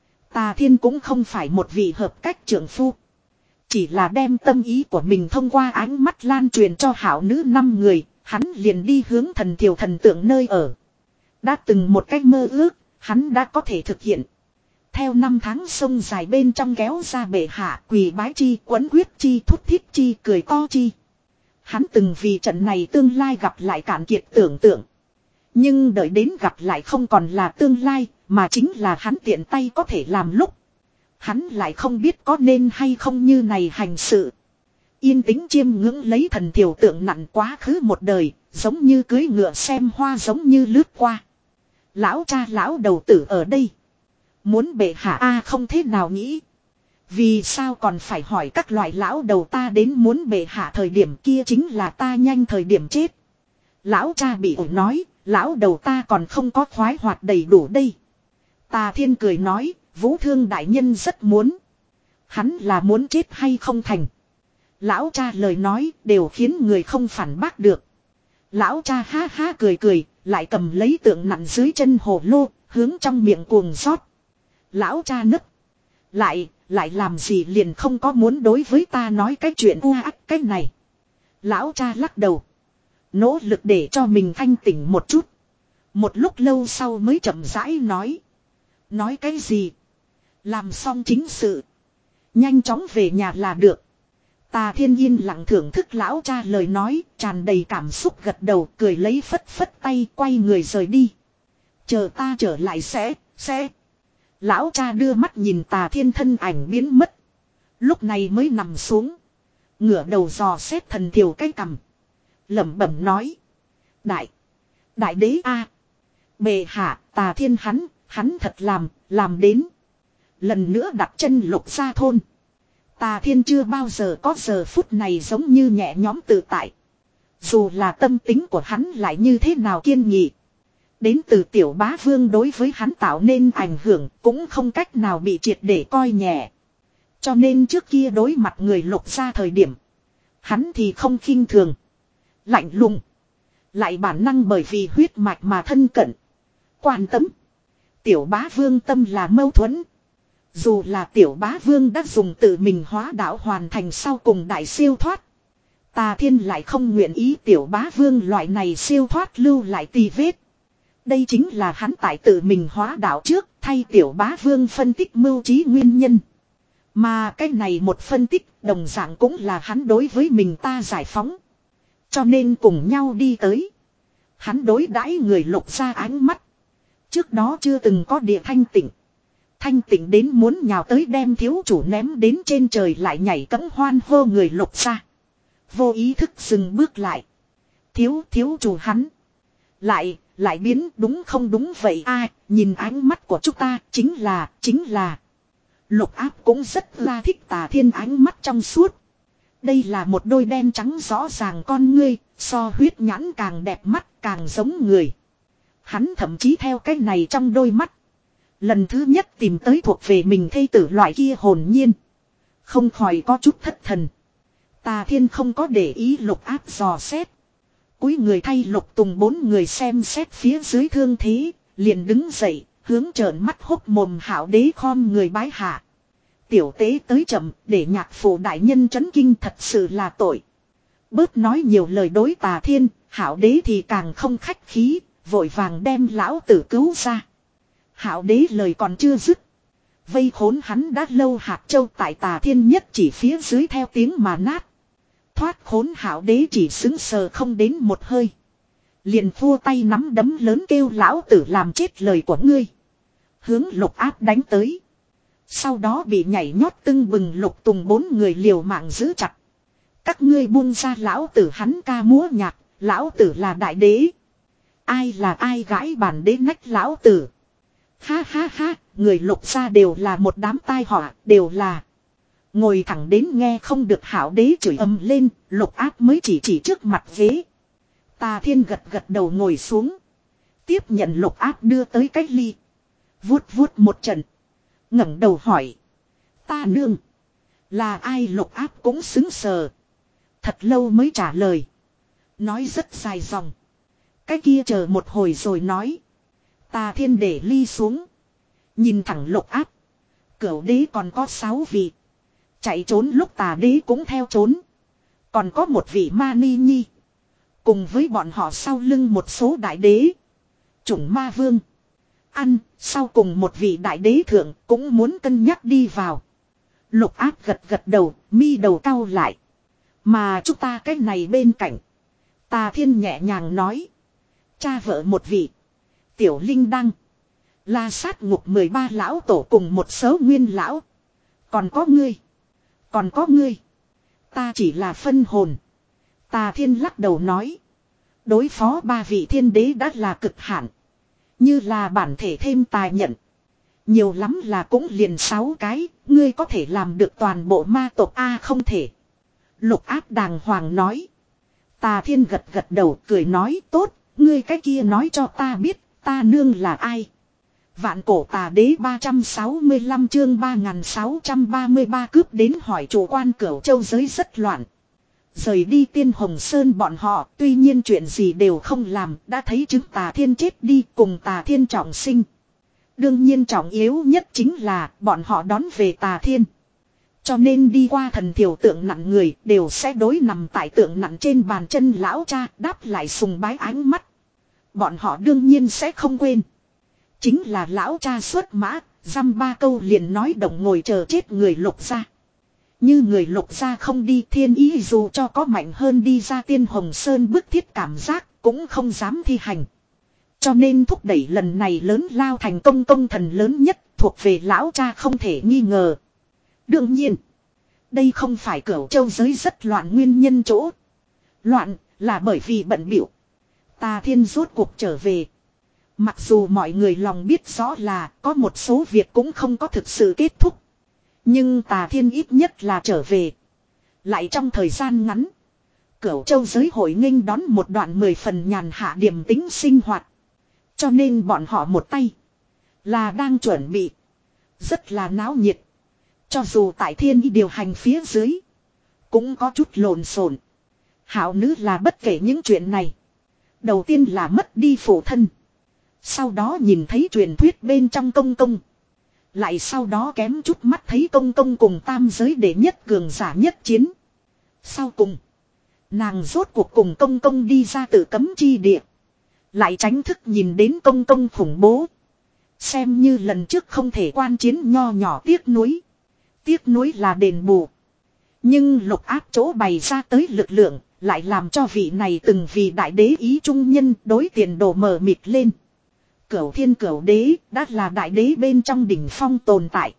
Speaker 1: Tà Thiên cũng không phải một vị hợp cách trưởng phu. Chỉ là đem tâm ý của mình thông qua ánh mắt lan truyền cho hảo nữ năm người. Hắn liền đi hướng thần thiều thần tượng nơi ở. Đã từng một cách mơ ước, hắn đã có thể thực hiện. Theo năm tháng sông dài bên trong kéo ra bệ hạ, quỳ bái chi, quấn quyết chi, thúc thiết chi, cười to chi. Hắn từng vì trận này tương lai gặp lại cạn kiệt tưởng tượng. Nhưng đợi đến gặp lại không còn là tương lai, mà chính là hắn tiện tay có thể làm lúc. Hắn lại không biết có nên hay không như này hành sự. Yên tĩnh chiêm ngưỡng lấy thần thiều tượng nặng quá khứ một đời, giống như cưới ngựa xem hoa, giống như lướt qua. Lão cha lão đầu tử ở đây. Muốn bệ hạ a không thế nào nghĩ. Vì sao còn phải hỏi các loại lão đầu, ta đến muốn bệ hạ thời điểm kia chính là ta nhanh thời điểm chết. Lão cha bị ổi nói, lão đầu ta còn không có khoái hoạt đầy đủ đây. Tà Thiên cười nói, Vũ Thương đại nhân rất muốn. Hắn là muốn chết hay không thành. Lão cha lời nói đều khiến người không phản bác được. Lão cha ha ha cười cười, lại cầm lấy tượng nặng dưới chân hồ lô, hướng trong miệng cuồng rót. Lão cha nấc. Lại, lại làm gì liền không có muốn đối với ta nói cái chuyện u ác cái này. Lão cha lắc đầu. Nỗ lực để cho mình thanh tỉnh một chút. Một lúc lâu sau mới chậm rãi nói. Nói cái gì? Làm xong chính sự. Nhanh chóng về nhà là được. Tà Thiên yên lặng thưởng thức lão cha lời nói, tràn đầy cảm xúc gật đầu, cười lấy phất phất tay, quay người rời đi. Chờ ta trở lại sẽ, sẽ. Lão cha đưa mắt nhìn Tà Thiên thân ảnh biến mất. Lúc này mới nằm xuống. Ngửa đầu dò xét thần thiểu cái cằm. Lẩm bẩm nói. Đại. Đại đế a, bệ hạ, Tà Thiên hắn, hắn thật làm, làm đến. Lần nữa đặt chân Lục Gia thôn. Tà Thiên chưa bao giờ có giờ phút này giống như nhẹ nhõm tự tại. Dù là tâm tính của hắn lại như thế nào kiên nghị. Đến từ tiểu bá vương đối với hắn tạo nên ảnh hưởng cũng không cách nào bị triệt để coi nhẹ. Cho nên trước kia đối mặt người Lục Gia thời điểm. Hắn thì không khinh thường. Lạnh lùng. Lại bản năng bởi vì huyết mạch mà thân cận. Quan tâm. Tiểu bá vương tâm là mâu thuẫn. Dù là tiểu bá vương đã dùng tự mình hóa đạo hoàn thành sau cùng đại siêu thoát. Tà Thiên lại không nguyện ý tiểu bá vương loại này siêu thoát lưu lại tì vết. Đây chính là hắn tại tự mình hóa đạo trước thay tiểu bá vương phân tích mưu trí nguyên nhân. Mà cái này một phân tích đồng dạng cũng là hắn đối với mình ta giải phóng. Cho nên cùng nhau đi tới. Hắn đối đãi người Lục Gia ánh mắt. Trước đó chưa từng có địa thanh tịnh. Thanh tịnh đến muốn nhào tới đem thiếu chủ ném đến trên trời lại nhảy cẫng hoan hô người Lục Gia. Vô ý thức dừng bước lại. Thiếu thiếu chủ hắn. Lại, lại biến đúng không đúng vậy a à, nhìn ánh mắt của chúng ta chính là, chính là. Lục Áp cũng rất là thích Tà Thiên ánh mắt trong suốt. Đây là một đôi đen trắng rõ ràng con ngươi, so huyết nhãn càng đẹp mắt càng giống người. Hắn thậm chí theo cái này trong đôi mắt. Lần thứ nhất tìm tới thuộc về mình thây tử loại kia hồn nhiên. Không khỏi có chút thất thần. Tà Thiên không có để ý Lục Áp dò xét. Cúi người thay Lục Tùng bốn người xem xét phía dưới thương thế, liền đứng dậy, hướng trợn mắt hốc mồm Hạo Đế khom người bái hạ. Tiểu tế tới chậm, để nhạc phụ đại nhân chấn kinh thật sự là tội. Bớt nói nhiều lời đối Tà Thiên, Hạo Đế thì càng không khách khí, vội vàng đem lão tử cứu ra. Hạo Đế lời còn chưa dứt. Vây khốn hắn đã lâu hạt châu tại Tà Thiên nhất chỉ phía dưới theo tiếng mà nát. Thoát khốn Hạo Đế chỉ xứng sờ không đến một hơi. Liền vua tay nắm đấm lớn kêu lão tử làm chết lời của ngươi. Hướng Lục Áp đánh tới. Sau đó bị nhảy nhót tưng bừng Lục Tùng bốn người liều mạng giữ chặt. Các ngươi buông ra lão tử hắn ca múa nhạc, lão tử là đại đế. Ai là ai gãi bản đế nách lão tử. Ha ha ha, người Lục gia đều là một đám tai họa, đều là. Ngồi thẳng đến nghe không được Hạo Đế chửi ầm lên, Lục Áp mới chỉ chỉ trước mặt ghế. Tà Thiên gật gật đầu ngồi xuống. Tiếp nhận Lục Áp đưa tới cái ly. Vuốt vuốt một trận. ngẩng đầu hỏi. Ta nương. Là ai? Lục Áp cũng xứng sờ. Thật lâu mới trả lời. Nói rất dài dòng. Cái kia chờ một hồi rồi nói. Tà Thiên để ly xuống. Nhìn thẳng Lục Áp. Cửu đế còn có sáu vị. Chạy trốn lúc Tà đế cũng theo trốn. Còn có một vị ma ni nhi. Cùng với bọn họ sau lưng một số đại đế. Chủng ma vương. Ăn, sau cùng một vị đại đế thượng cũng muốn cân nhắc đi vào. Lục Áp gật gật đầu, mi đầu cau lại. Mà chúng ta cái này bên cạnh. Tà Thiên nhẹ nhàng nói. Cha vợ một vị. Tiểu Linh Đăng. La sát ngục mười ba lão tổ cùng một số nguyên lão. Còn có ngươi. Còn có ngươi. Ta chỉ là phân hồn. Tà Thiên lắc đầu nói. Đối phó ba vị thiên đế đã là cực hạn. Như là bản thể thêm tài nhận. Nhiều lắm là cũng liền sáu cái. Ngươi có thể làm được toàn bộ ma tộc A không thể. Lục Áp đàng hoàng nói. Tà Thiên gật gật đầu cười nói tốt. Ngươi cái kia nói cho ta biết. Ta nương là ai. Vạn cổ tà đế ba trăm sáu mươi lăm chương ba nghìn sáu trăm ba mươi ba cướp đến hỏi chủ quan Cửu Châu giới rất loạn. Rời đi Tiên Hồng Sơn bọn họ tuy nhiên chuyện gì đều không làm đã thấy chứng Tà Thiên chết đi cùng Tà Thiên trọng sinh. Đương nhiên trọng yếu nhất chính là bọn họ đón về Tà Thiên. Cho nên đi qua thần thiểu tượng nặng người đều sẽ đối nằm tại tượng nặng trên bàn chân lão cha đáp lại sùng bái ánh mắt. Bọn họ đương nhiên sẽ không quên. Chính là lão cha xuất mã, dăm ba câu liền nói động ngồi chờ chết người Lục gia. Như người Lục gia không đi, thiên ý dù cho có mạnh hơn đi ra Tiên Hồng Sơn bức thiết cảm giác cũng không dám thi hành. Cho nên thúc đẩy lần này lớn lao thành công công thần lớn nhất thuộc về lão cha không thể nghi ngờ. Đương nhiên, đây không phải Cửu Châu giới rất loạn nguyên nhân chỗ. Loạn là bởi vì bận bịu. Tà Thiên rốt cuộc trở về. Mặc dù mọi người lòng biết rõ là có một số việc cũng không có thực sự kết thúc. Nhưng Tà Thiên ít nhất là trở về. Lại trong thời gian ngắn, Cửu Châu giới hội nghênh đón một đoạn mười phần nhàn hạ điềm tĩnh sinh hoạt. Cho nên bọn họ một tay là đang chuẩn bị. Rất là náo nhiệt. Cho dù tại Thiên Y điều hành phía dưới cũng có chút lộn xộn. Hảo nữ là bất kể những chuyện này. Đầu tiên là mất đi phụ thân. Sau đó nhìn thấy truyền thuyết bên trong công công. Lại sau đó kém chút mắt thấy công công cùng tam giới đệ nhất cường giả nhất chiến. Sau cùng, nàng rốt cuộc cùng công công đi ra tự cấm chi địa. Lại tránh thức nhìn đến công công khủng bố. Xem như lần trước không thể quan chiến nho nhỏ tiếc nuối. Tiếc nuối là đền bù. Nhưng Lục Áp chỗ bày ra tới lực lượng lại làm cho vị này từng vì đại đế ý trung nhân đối tiền đồ mờ mịt lên. Cửu Thiên Cửu Đế đã là đại đế bên trong đỉnh phong tồn tại.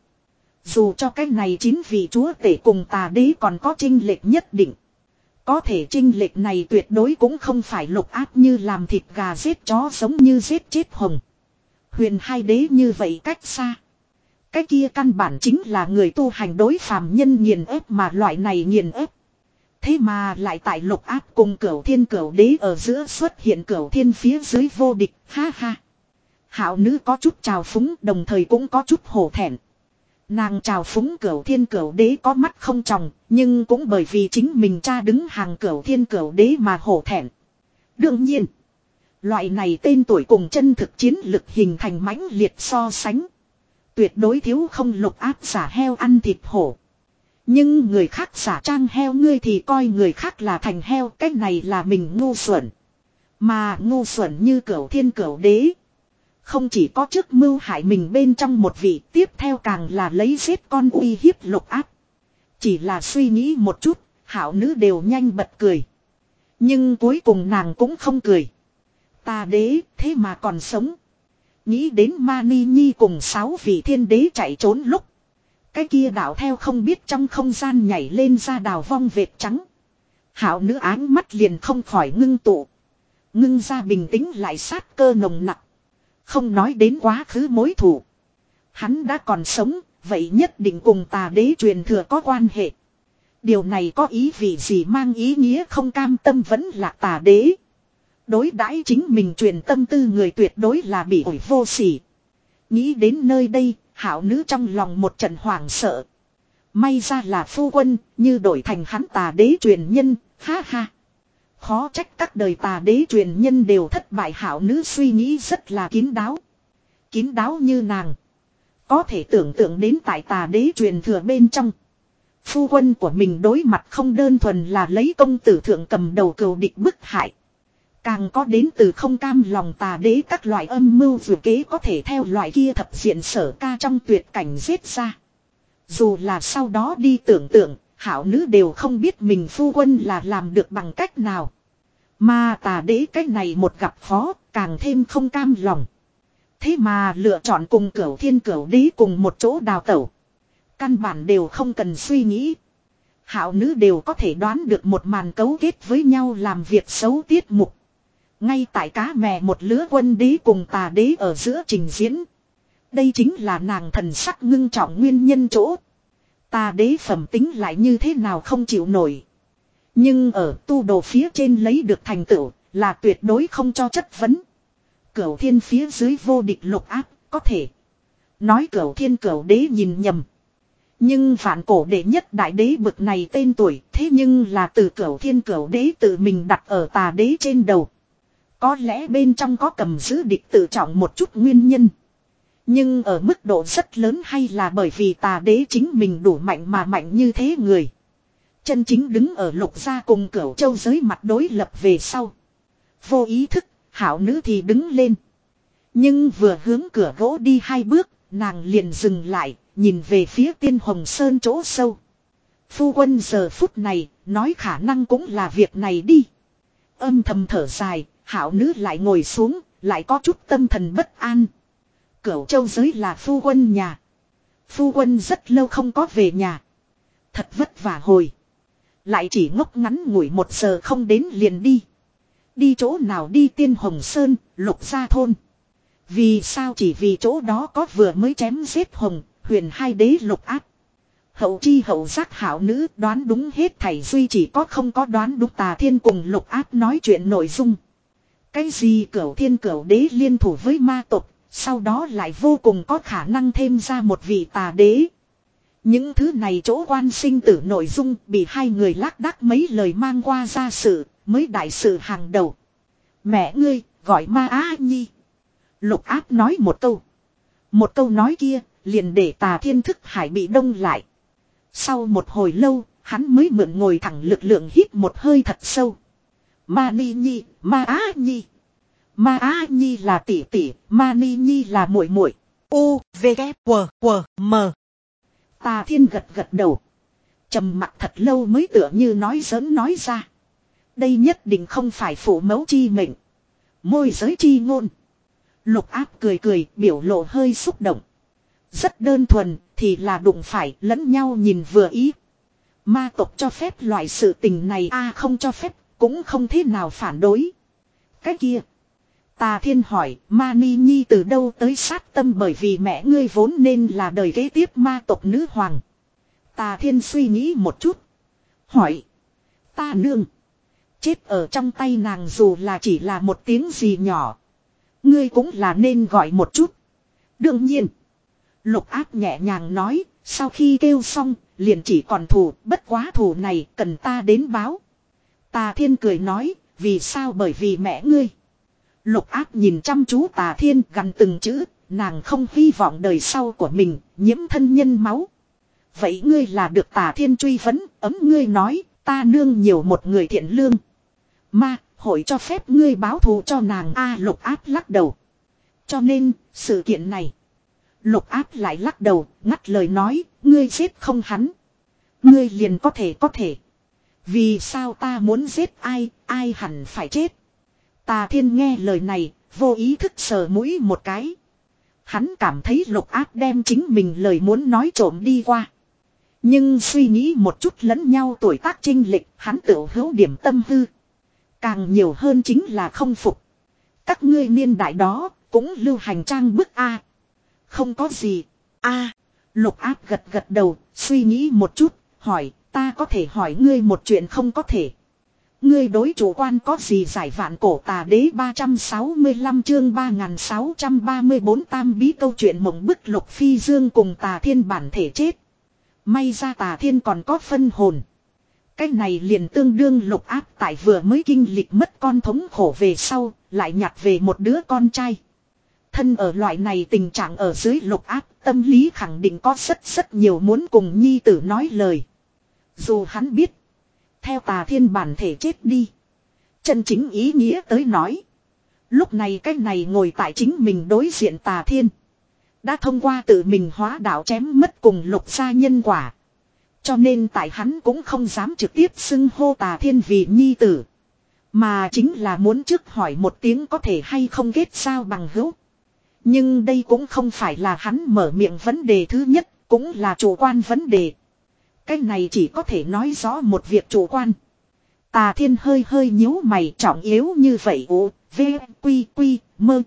Speaker 1: Dù cho cái này chín vị chúa tể cùng Tà Đế còn có chênh lệch nhất định. Có thể chênh lệch này tuyệt đối cũng không phải Lục Áp như làm thịt gà giết chó giống như giết chết Hồng Huyền hai đế như vậy cách xa. Cái kia căn bản chính là người tu hành đối phàm nhân nghiền ép mà loại này nghiền ép. Thế mà lại tại Lục Áp cùng Cửu Thiên Cửu Đế ở giữa xuất hiện Cửu Thiên phía dưới vô địch, ha ha. Hạo nữ có chút trào phúng đồng thời cũng có chút hổ thẹn. Nàng trào phúng Cửu Thiên Cửu Đế có mắt không tròng, nhưng cũng bởi vì chính mình cha đứng hàng Cửu Thiên Cửu Đế mà hổ thẹn. Đương nhiên, loại này tên tuổi cùng chân thực chiến lực hình thành mãnh liệt so sánh. Tuyệt đối thiếu không Lục Áp giả heo ăn thịt hổ. Nhưng người khác giả trang heo ngươi thì coi người khác là thành heo, cách này là mình ngu xuẩn. Mà ngu xuẩn như Cửu Thiên Cửu Đế. Không chỉ có trước mưu hại mình bên trong một vị, tiếp theo càng là lấy giết con uy hiếp Lục Áp. Chỉ là suy nghĩ một chút, hảo nữ đều nhanh bật cười. Nhưng cuối cùng nàng cũng không cười. Tà đế thế mà còn sống. Nghĩ đến Mani Nhi cùng sáu vị thiên đế chạy trốn lúc. Cái kia đảo theo không biết trong không gian nhảy lên ra đào vong vệt trắng. Hảo nữ áng mắt liền không khỏi ngưng tụ. Ngưng ra bình tĩnh lại sát cơ nồng nặng. Không nói đến quá khứ mối thù. Hắn đã còn sống, vậy nhất định cùng Tà đế truyền thừa có quan hệ. Điều này có ý vị gì, mang ý nghĩa không cam tâm vẫn là Tà đế. Đối đãi chính mình truyền tâm tư người tuyệt đối là bị ổi vô sỉ. Nghĩ đến nơi đây, hảo nữ trong lòng một trận hoảng sợ. May ra là phu quân, như đổi thành hắn Tà đế truyền nhân, ha ha. Khó trách các đời Tà đế truyền nhân đều thất bại, hảo nữ suy nghĩ rất là kín đáo. Kín đáo như nàng. Có thể tưởng tượng đến tại Tà đế truyền thừa bên trong. Phu quân của mình đối mặt không đơn thuần là lấy công tử thượng cầm đầu cừu địch bức hại. Càng có đến từ không cam lòng Tà đế các loại âm mưu vừa kế có thể theo loại kia thập diện sở ca trong tuyệt cảnh giết ra. Dù là sau đó đi tưởng tượng, hảo nữ đều không biết mình phu quân là làm được bằng cách nào. Mà Tà đế cách này một gặp khó, càng thêm không cam lòng. Thế mà lựa chọn cùng Cửu Thiên Cửu Đế cùng một chỗ đào tẩu. Căn bản đều không cần suy nghĩ. Hảo nữ đều có thể đoán được một màn cấu kết với nhau làm việc xấu tiết mục. Ngay tại cá mè một lứa quân đế cùng Tà đế ở giữa trình diễn. Đây chính là nàng thần sắc ngưng trọng nguyên nhân chỗ. Tà đế phẩm tính lại như thế nào không chịu nổi. Nhưng ở tu đồ phía trên lấy được thành tựu là tuyệt đối không cho chất vấn. Cửu Thiên phía dưới vô địch Lục Áp có thể nói Cửu Thiên Cửu Đế nhìn nhầm. Nhưng vạn cổ đệ nhất đại đế bực này tên tuổi, thế nhưng là từ Cửu Thiên Cửu Đế tự mình đặt ở Tà đế trên đầu. Có lẽ bên trong có cầm giữ địch tự trọng một chút nguyên nhân. Nhưng ở mức độ rất lớn hay là bởi vì tà đế chính mình đủ mạnh mà mạnh như thế người. Chân chính đứng ở Lục gia cùng Cửu Châu giới mặt đối lập về sau. Vô ý thức, hảo nữ thì đứng lên. Nhưng vừa hướng cửa gỗ đi hai bước, nàng liền dừng lại, nhìn về phía Tiên Hồng Sơn chỗ sâu. Phu quân giờ phút này, nói khả năng cũng là việc này đi. Âm thầm thở dài, hảo nữ lại ngồi xuống, lại có chút tâm thần bất an. Cửu Châu giới là phu quân nhà. Phu quân rất lâu không có về nhà. Thật vất vả hồi. Lại chỉ ngốc ngắn ngủi một giờ không đến liền đi. Đi chỗ nào đi Tiên Hồng Sơn, Lục gia thôn. Vì sao chỉ vì chỗ đó có vừa mới chém giết Hồng, Huyền hai đế Lục Áp. Hậu chi hậu giác hảo nữ đoán đúng hết thảy duy chỉ có không có đoán đúng Tà Thiên cùng Lục Áp nói chuyện nội dung. Cái gì Cửu Thiên Cửu Đế liên thủ với ma tộc, sau đó lại vô cùng có khả năng thêm ra một vị tà đế. Những thứ này chỗ quan sinh tử nội dung bị hai người lác đác mấy lời mang qua ra sự, mới đại sự hàng đầu. Mẹ ngươi, gọi Ma Á Nhi. Lục Áp nói một câu. Một câu nói kia, liền để Tà Thiên thức hải bị đông lại. Sau một hồi lâu, hắn mới mượn ngồi thẳng lực lượng hít một hơi thật sâu. Ma Ni Nhi, Ma Á Nhi. Ma Á Nhi là tỷ tỷ, Ma Ni Nhi là muội muội. U, V, K, W, W, M. Tà Thiên gật gật đầu. Trầm mặc thật lâu mới tựa như nói giỡn nói ra. Đây nhất định không phải phụ mẫu chi mệnh. Môi giới chi ngôn. Lục Áp cười cười, biểu lộ hơi xúc động. Rất đơn thuần, thì là đụng phải lẫn nhau nhìn vừa ý. Ma tộc cho phép loại sự tình này a không cho phép, cũng không thế nào phản đối. Cái kia. Tà Thiên hỏi, Ma Ni Nhi từ đâu tới sát tâm bởi vì mẹ ngươi vốn nên là đời kế tiếp ma tộc nữ hoàng. Tà Thiên suy nghĩ một chút. Hỏi. Ta nương. Chết ở trong tay nàng dù là chỉ là một tiếng gì nhỏ. Ngươi cũng là nên gọi một chút. Đương nhiên. Lục Áp nhẹ nhàng nói, sau khi kêu xong, liền chỉ còn thù, bất quá thù này cần ta đến báo. Tà Thiên cười nói, vì sao bởi vì mẹ ngươi. Lục Áp nhìn chăm chú Tà Thiên gần từng chữ, nàng không hy vọng đời sau của mình nhiễm thân nhân máu. Vậy ngươi là được Tà Thiên truy vấn, ấm ngươi nói, ta nương nhiều một người thiện lương. Ma, hội cho phép ngươi báo thù cho nàng a Lục Áp lắc đầu. Cho nên, sự kiện này. Lục Áp lại lắc đầu, ngắt lời nói, ngươi giết không hắn. Ngươi liền có thể có thể. Vì sao ta muốn giết ai, ai hẳn phải chết. Tà Thiên nghe lời này, vô ý thức sờ mũi một cái. Hắn cảm thấy Lục Áp đem chính mình lời muốn nói trộm đi qua. Nhưng suy nghĩ một chút lẫn nhau tuổi tác chênh lệch, hắn tự hữu điểm tâm hư. Càng nhiều hơn chính là không phục. Các ngươi niên đại đó, cũng lưu hành trang bức A. Không có gì. A. Lục Áp gật gật đầu, suy nghĩ một chút, hỏi, ta có thể hỏi ngươi một chuyện không có thể. Ngươi đối chủ quan có gì giải vạn cổ tà đế ba trăm sáu mươi lăm chương ba nghìn sáu trăm ba mươi bốn tam bí câu chuyện mộng bức Lục Phi Dương cùng Tà Thiên bản thể chết. May ra Tà Thiên còn có phân hồn. Cái này liền tương đương Lục Áp tại vừa mới kinh lịch mất con thống khổ về sau, lại nhặt về một đứa con trai. Thân ở loại này tình trạng ở dưới Lục Áp, tâm lý khẳng định có rất rất nhiều muốn cùng nhi tử nói lời. Dù hắn biết, theo Tà Thiên bản thể chết đi. Chân chính ý nghĩa tới nói. Lúc này cái này ngồi tại chính mình đối diện Tà Thiên. Đã thông qua tự mình hóa đạo chém mất cùng Lục gia nhân quả. Cho nên tại hắn cũng không dám trực tiếp xưng hô Tà Thiên vì nhi tử. Mà chính là muốn trước hỏi một tiếng có thể hay không kết giao bằng hữu. Nhưng đây cũng không phải là hắn mở miệng vấn đề thứ nhất, cũng là chủ quan vấn đề. Cái này chỉ có thể nói rõ một việc chủ quan. Tà Thiên hơi hơi nhíu mày trọng yếu như vậy ủ, v, quy, quy, mơ.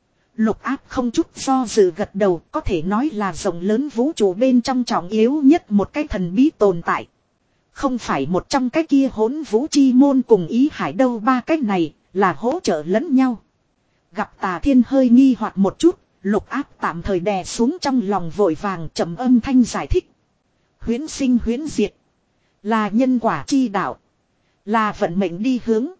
Speaker 1: Lục Áp không chút do dự gật đầu có thể nói là rộng lớn vũ trụ bên trong trọng yếu nhất một cái thần bí tồn tại. Không phải một trong cái kia hỗn vũ chi môn cùng ý hải đâu ba cái này là hỗ trợ lẫn nhau. Gặp Tà Thiên hơi nghi hoặc một chút, Lục Áp tạm thời đè xuống trong lòng vội vàng trầm âm thanh giải thích. Huyễn sinh huyễn diệt. Là nhân quả chi đạo. Là vận mệnh đi hướng.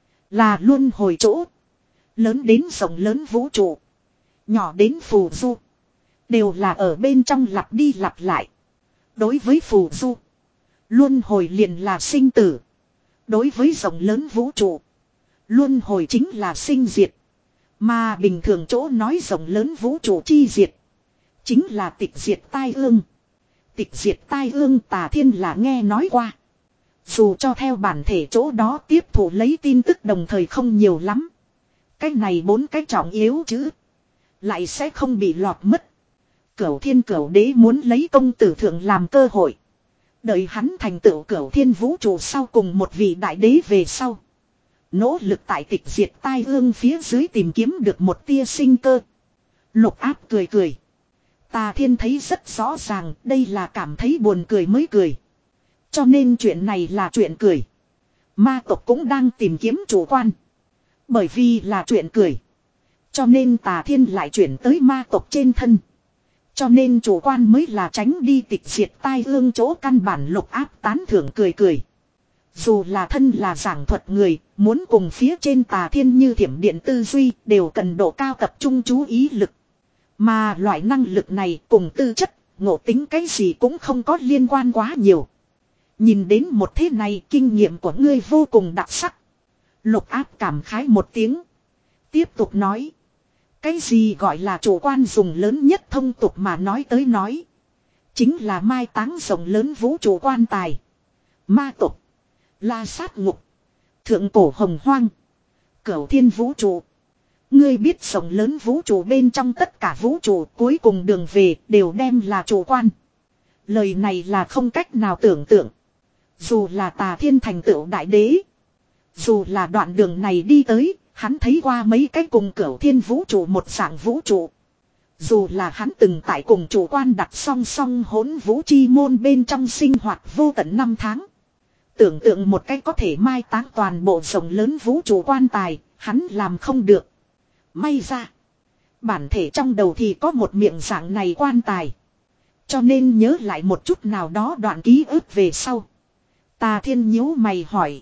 Speaker 1: Là luân hồi chỗ. Lớn đến rộng lớn vũ trụ. Nhỏ đến phù du. Đều là ở bên trong lặp đi lặp lại. Đối với phù du, luân hồi liền là sinh tử. Đối với rộng lớn vũ trụ, luân hồi chính là sinh diệt. Mà bình thường chỗ nói rộng lớn vũ trụ chi diệt, chính là tịch diệt tai ương. Tịch diệt tai ương Tà Thiên là nghe nói qua. Dù cho theo bản thể chỗ đó tiếp thụ lấy tin tức đồng thời không nhiều lắm. Cái này bốn cái trọng yếu chứ. Lại sẽ không bị lọt mất. Cửu thiên cửu đế muốn lấy công tử thượng làm cơ hội. Đợi hắn thành tựu cửu thiên vũ trụ sau cùng một vị đại đế về sau. Nỗ lực tại tịch diệt tai ương phía dưới tìm kiếm được một tia sinh cơ. Lục Áp cười cười. Tà Thiên thấy rất rõ ràng đây là cảm thấy buồn cười mới cười. Cho nên chuyện này là chuyện cười. Ma tộc cũng đang tìm kiếm chủ quan. Bởi vì là chuyện cười. Cho nên Tà Thiên lại chuyển tới ma tộc trên thân. Cho nên chủ quan mới là tránh đi tịch diệt tai ương chỗ căn bản. Lục Áp tán thưởng cười cười. Dù là thân là giảng thuật người, muốn cùng phía trên Tà Thiên như thiểm điện tư duy đều cần độ cao tập trung chú ý lực. Mà loại năng lực này cùng tư chất, ngộ tính cái gì cũng không có liên quan quá nhiều. Nhìn đến một thế này kinh nghiệm của ngươi vô cùng đặc sắc. Lục Áp cảm khái một tiếng. Tiếp tục nói. Cái gì gọi là chủ quan dùng lớn nhất thông tục mà nói tới nói. Chính là mai táng rộng lớn vũ trụ quan tài. Ma tục. La sát ngục. Thượng cổ hồng hoang. Cửu thiên vũ trụ. Ngươi biết rộng lớn vũ trụ bên trong tất cả vũ trụ cuối cùng đường về đều đem là chủ quan. Lời này là không cách nào tưởng tượng. Dù là Tà Thiên thành tựu đại đế. Dù là đoạn đường này đi tới, hắn thấy qua mấy cái cùng cửu thiên vũ trụ một dạng vũ trụ. Dù là hắn từng tại cùng chủ quan đặt song song hỗn vũ chi môn bên trong sinh hoạt vô tận năm tháng. Tưởng tượng một cái có thể mai táng toàn bộ rộng lớn vũ trụ quan tài, hắn làm không được. May ra, bản thể trong đầu thì có một miệng dạng này quan tài. Cho nên nhớ lại một chút nào đó đoạn ký ức về sau. Tà Thiên nhíu mày hỏi.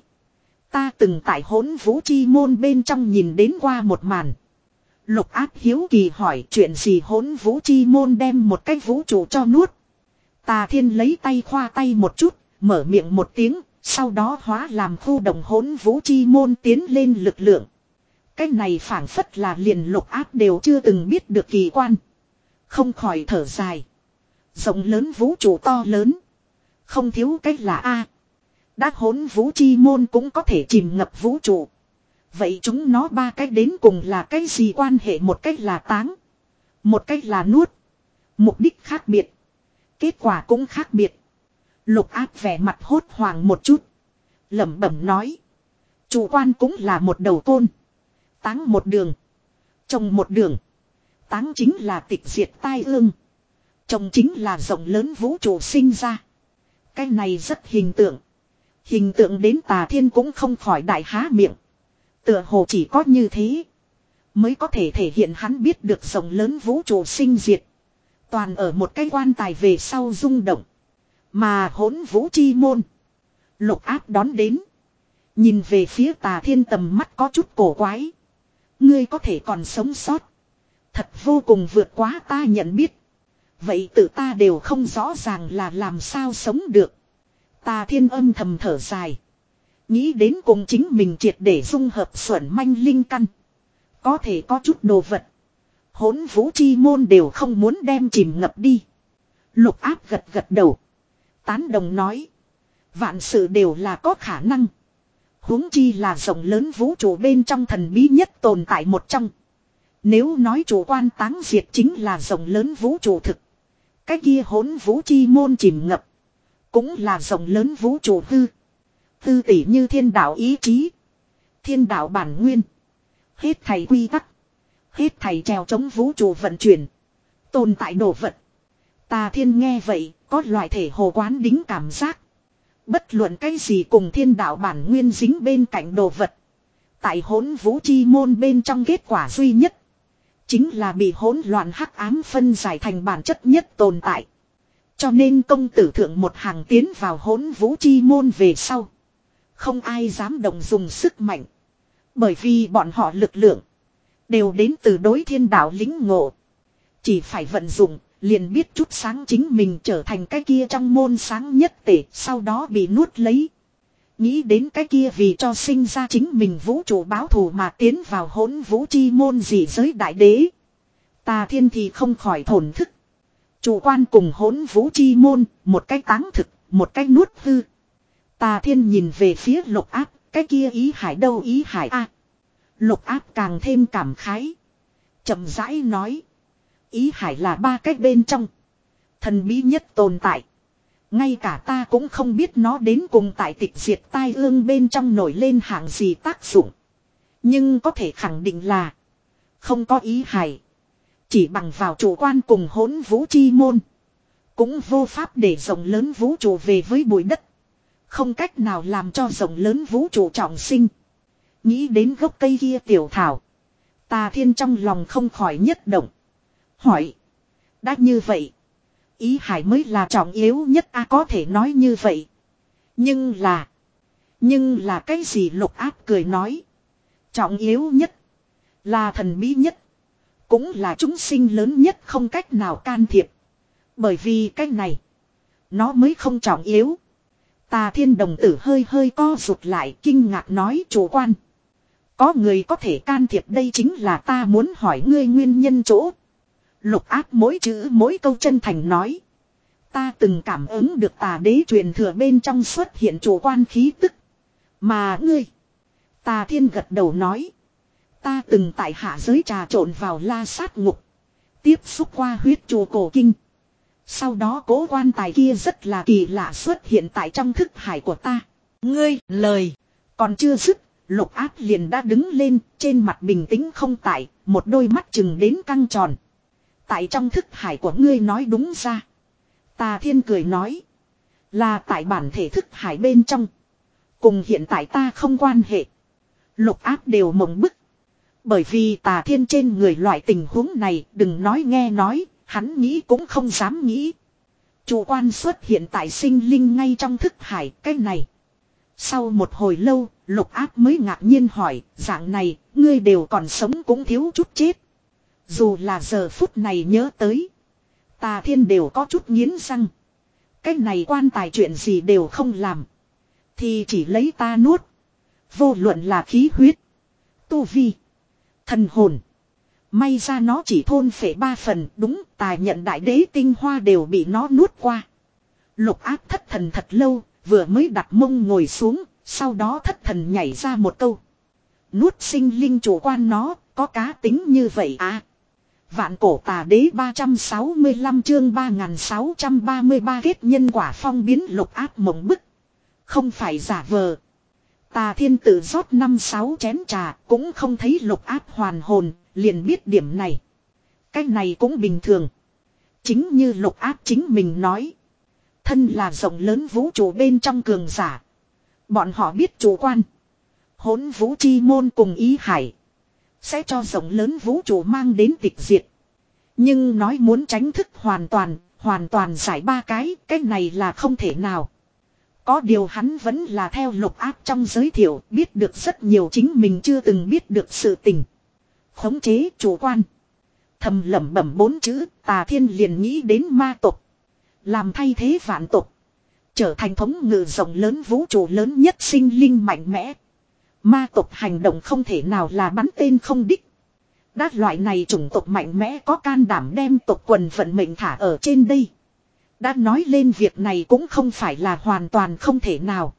Speaker 1: Ta từng tại hỗn vũ chi môn bên trong nhìn đến qua một màn. Lục Áp hiếu kỳ hỏi chuyện gì hỗn vũ chi môn đem một cái vũ trụ cho nuốt. Tà Thiên lấy tay khoa tay một chút, mở miệng một tiếng, sau đó hóa làm khu động hỗn vũ chi môn tiến lên lực lượng. Cái này phảng phất là liền Lục Áp đều chưa từng biết được kỳ quan. Không khỏi thở dài. Rộng lớn vũ trụ to lớn. Không thiếu cách là A. Đã hỗn vũ chi môn cũng có thể chìm ngập vũ trụ. Vậy chúng nó ba cách đến cùng là cái gì quan hệ? Một cách là táng. Một cách là nuốt. Mục đích khác biệt. Kết quả cũng khác biệt. Lục Áp vẻ mặt hốt hoảng một chút. Lẩm bẩm nói. Chủ quan cũng là một đầu côn. Táng một đường. Trồng một đường. Táng chính là tịch diệt tai ương. Trồng chính là rộng lớn vũ trụ sinh ra. Cái này rất hình tượng. Hình tượng đến Tà Thiên cũng không khỏi đại há miệng. Tựa hồ chỉ có như thế mới có thể thể hiện hắn biết được rộng lớn vũ trụ sinh diệt. Toàn ở một cái quan tài về sau rung động. Mà hỗn vũ chi môn. Lục Áp đón đến. Nhìn về phía Tà Thiên tầm mắt có chút cổ quái. Ngươi có thể còn sống sót. Thật vô cùng vượt quá ta nhận biết. Vậy tự ta đều không rõ ràng là làm sao sống được. Tà Thiên âm thầm thở dài. Nghĩ đến cùng chính mình triệt để dung hợp xuẩn manh linh căn. Có thể có chút đồ vật. Hỗn vũ chi môn đều không muốn đem chìm ngập đi. Lục Áp gật gật đầu. Tán đồng nói. Vạn sự đều là có khả năng. Huống chi là rộng lớn vũ trụ bên trong thần bí nhất tồn tại một trong. Nếu nói chủ quan táng diệt chính là rộng lớn vũ trụ thực. Cái kia hỗn vũ chi môn chìm ngập. Cũng là rộng lớn vũ trụ hư. Tư tỷ như thiên đạo ý chí. Thiên đạo bản nguyên. Hết thầy quy tắc. Hết thầy treo chống vũ trụ vận chuyển. Tồn tại đồ vật. Tà Thiên nghe vậy, có loại thể hồ quán đính cảm giác. Bất luận cái gì cùng thiên đạo bản nguyên dính bên cạnh đồ vật. Tại hỗn vũ chi môn bên trong kết quả duy nhất. Chính là bị hỗn loạn hắc ám phân giải thành bản chất nhất tồn tại. Cho nên công tử thượng một hàng tiến vào hỗn vũ chi môn về sau. Không ai dám động dùng sức mạnh. Bởi vì bọn họ lực lượng. Đều đến từ đối thiên đạo lính ngộ. Chỉ phải vận dụng. Liền biết chút sáng chính mình trở thành cái kia trong môn sáng nhất tể, sau đó bị nuốt lấy. Nghĩ đến cái kia vì cho sinh ra chính mình vũ trụ báo thù mà tiến vào hỗn vũ chi môn dị giới đại đế. Tà Thiên thì không khỏi thổn thức. Chủ quan cùng hỗn vũ chi môn, một cái táng thực, một cái nuốt hư. Tà Thiên nhìn về phía Lục Áp, cái kia Ý Hải đâu Ý Hải a. À, Lục Áp càng thêm cảm khái. Chậm rãi nói. Ý Hải là ba cái bên trong. Thần bí nhất tồn tại. Ngay cả ta cũng không biết nó đến cùng tại tịch diệt tai ương bên trong nổi lên hạng gì tác dụng. Nhưng có thể khẳng định là. Không có Ý Hải. Chỉ bằng vào chủ quan cùng hỗn vũ chi môn. Cũng vô pháp để rộng lớn vũ trụ về với bụi đất. Không cách nào làm cho rộng lớn vũ trụ trọng sinh. Nghĩ đến gốc cây kia tiểu thảo. Tà Thiên trong lòng không khỏi nhất động. Hỏi. Đã như vậy. Ý Hải mới là trọng yếu nhất a à, có thể nói như vậy. Nhưng là. Nhưng là cái gì Lục Áp cười nói. Trọng yếu nhất. Là thần bí nhất. Cũng là chúng sinh lớn nhất không cách nào can thiệp. Bởi vì cái này. Nó mới không trọng yếu. Tà Thiên đồng tử hơi hơi co rụt lại kinh ngạc nói chủ quan. Có người có thể can thiệp đây chính là ta muốn hỏi ngươi nguyên nhân chỗ. Lục Áp mỗi chữ mỗi câu chân thành nói. Ta từng cảm ứng được tà đế truyền thừa bên trong xuất hiện chủ quan khí tức. Mà ngươi. Tà Thiên gật đầu nói. Ta từng tại hạ giới trà trộn vào la sát ngục. Tiếp xúc qua huyết chùa cổ kinh. Sau đó cố quan tài kia rất là kỳ lạ xuất hiện tại trong thức hải của ta. Ngươi, lời. Còn chưa dứt, Lục Áp liền đã đứng lên, trên mặt bình tĩnh không tại, một đôi mắt chừng đến căng tròn. Tại trong thức hải của ngươi nói đúng ra. Tà Thiên cười nói. Là tại bản thể thức hải bên trong. Cùng hiện tại ta không quan hệ. Lục Áp đều mộng bức. Bởi vì Tà Thiên trên người loại tình huống này đừng nói nghe nói, hắn nghĩ cũng không dám nghĩ. Chủ quan xuất hiện tại sinh linh ngay trong thức hải cái này. Sau một hồi lâu, Lục Áp mới ngạc nhiên hỏi, dạng này, ngươi đều còn sống cũng thiếu chút chết. Dù là giờ phút này nhớ tới. Tà Thiên đều có chút nghiến răng. Cái này quan tài chuyện gì đều không làm. Thì chỉ lấy ta nuốt. Vô luận là khí huyết. Tu vi. Thần hồn. May ra nó chỉ thôn phệ ba phần. Đúng tài nhận đại đế tinh hoa đều bị nó nuốt qua. Lục Áp thất thần thật lâu. Vừa mới đặt mông ngồi xuống. Sau đó thất thần nhảy ra một câu. Nuốt sinh linh chủ quan nó. Có cá tính như vậy à. Vạn cổ tà đế ba trăm sáu mươi lăm chương ba nghìn sáu trăm ba mươi ba kết nhân quả phong biến Lục Áp mộng bức. Không phải giả vờ. Tà Thiên tự rót năm sáu chén trà cũng không thấy Lục Áp hoàn hồn, liền biết điểm này. Cái này cũng bình thường. Chính như Lục Áp chính mình nói. Thân là rộng lớn vũ trụ bên trong cường giả. Bọn họ biết chủ quan. Hỗn vũ chi môn cùng Ý Hải. Sẽ cho rộng lớn vũ trụ mang đến tịch diệt. Nhưng nói muốn tránh thức hoàn toàn, hoàn toàn giải ba cái, cái này là không thể nào. Có điều hắn vẫn là theo Lục Áp trong giới thiệu, biết được rất nhiều chính mình chưa từng biết được sự tình. Khống chế chủ quan. Thầm lẩm bẩm bốn chữ, Tà Thiên liền nghĩ đến ma tộc. Làm thay thế vạn tộc. Trở thành thống ngự rộng lớn vũ trụ lớn nhất sinh linh mạnh mẽ. Ma tộc hành động không thể nào là bắn tên không đích. Đát loại này chủng tộc mạnh mẽ có can đảm đem tộc quần vận mệnh thả ở trên đây. Đã nói lên việc này cũng không phải là hoàn toàn không thể nào.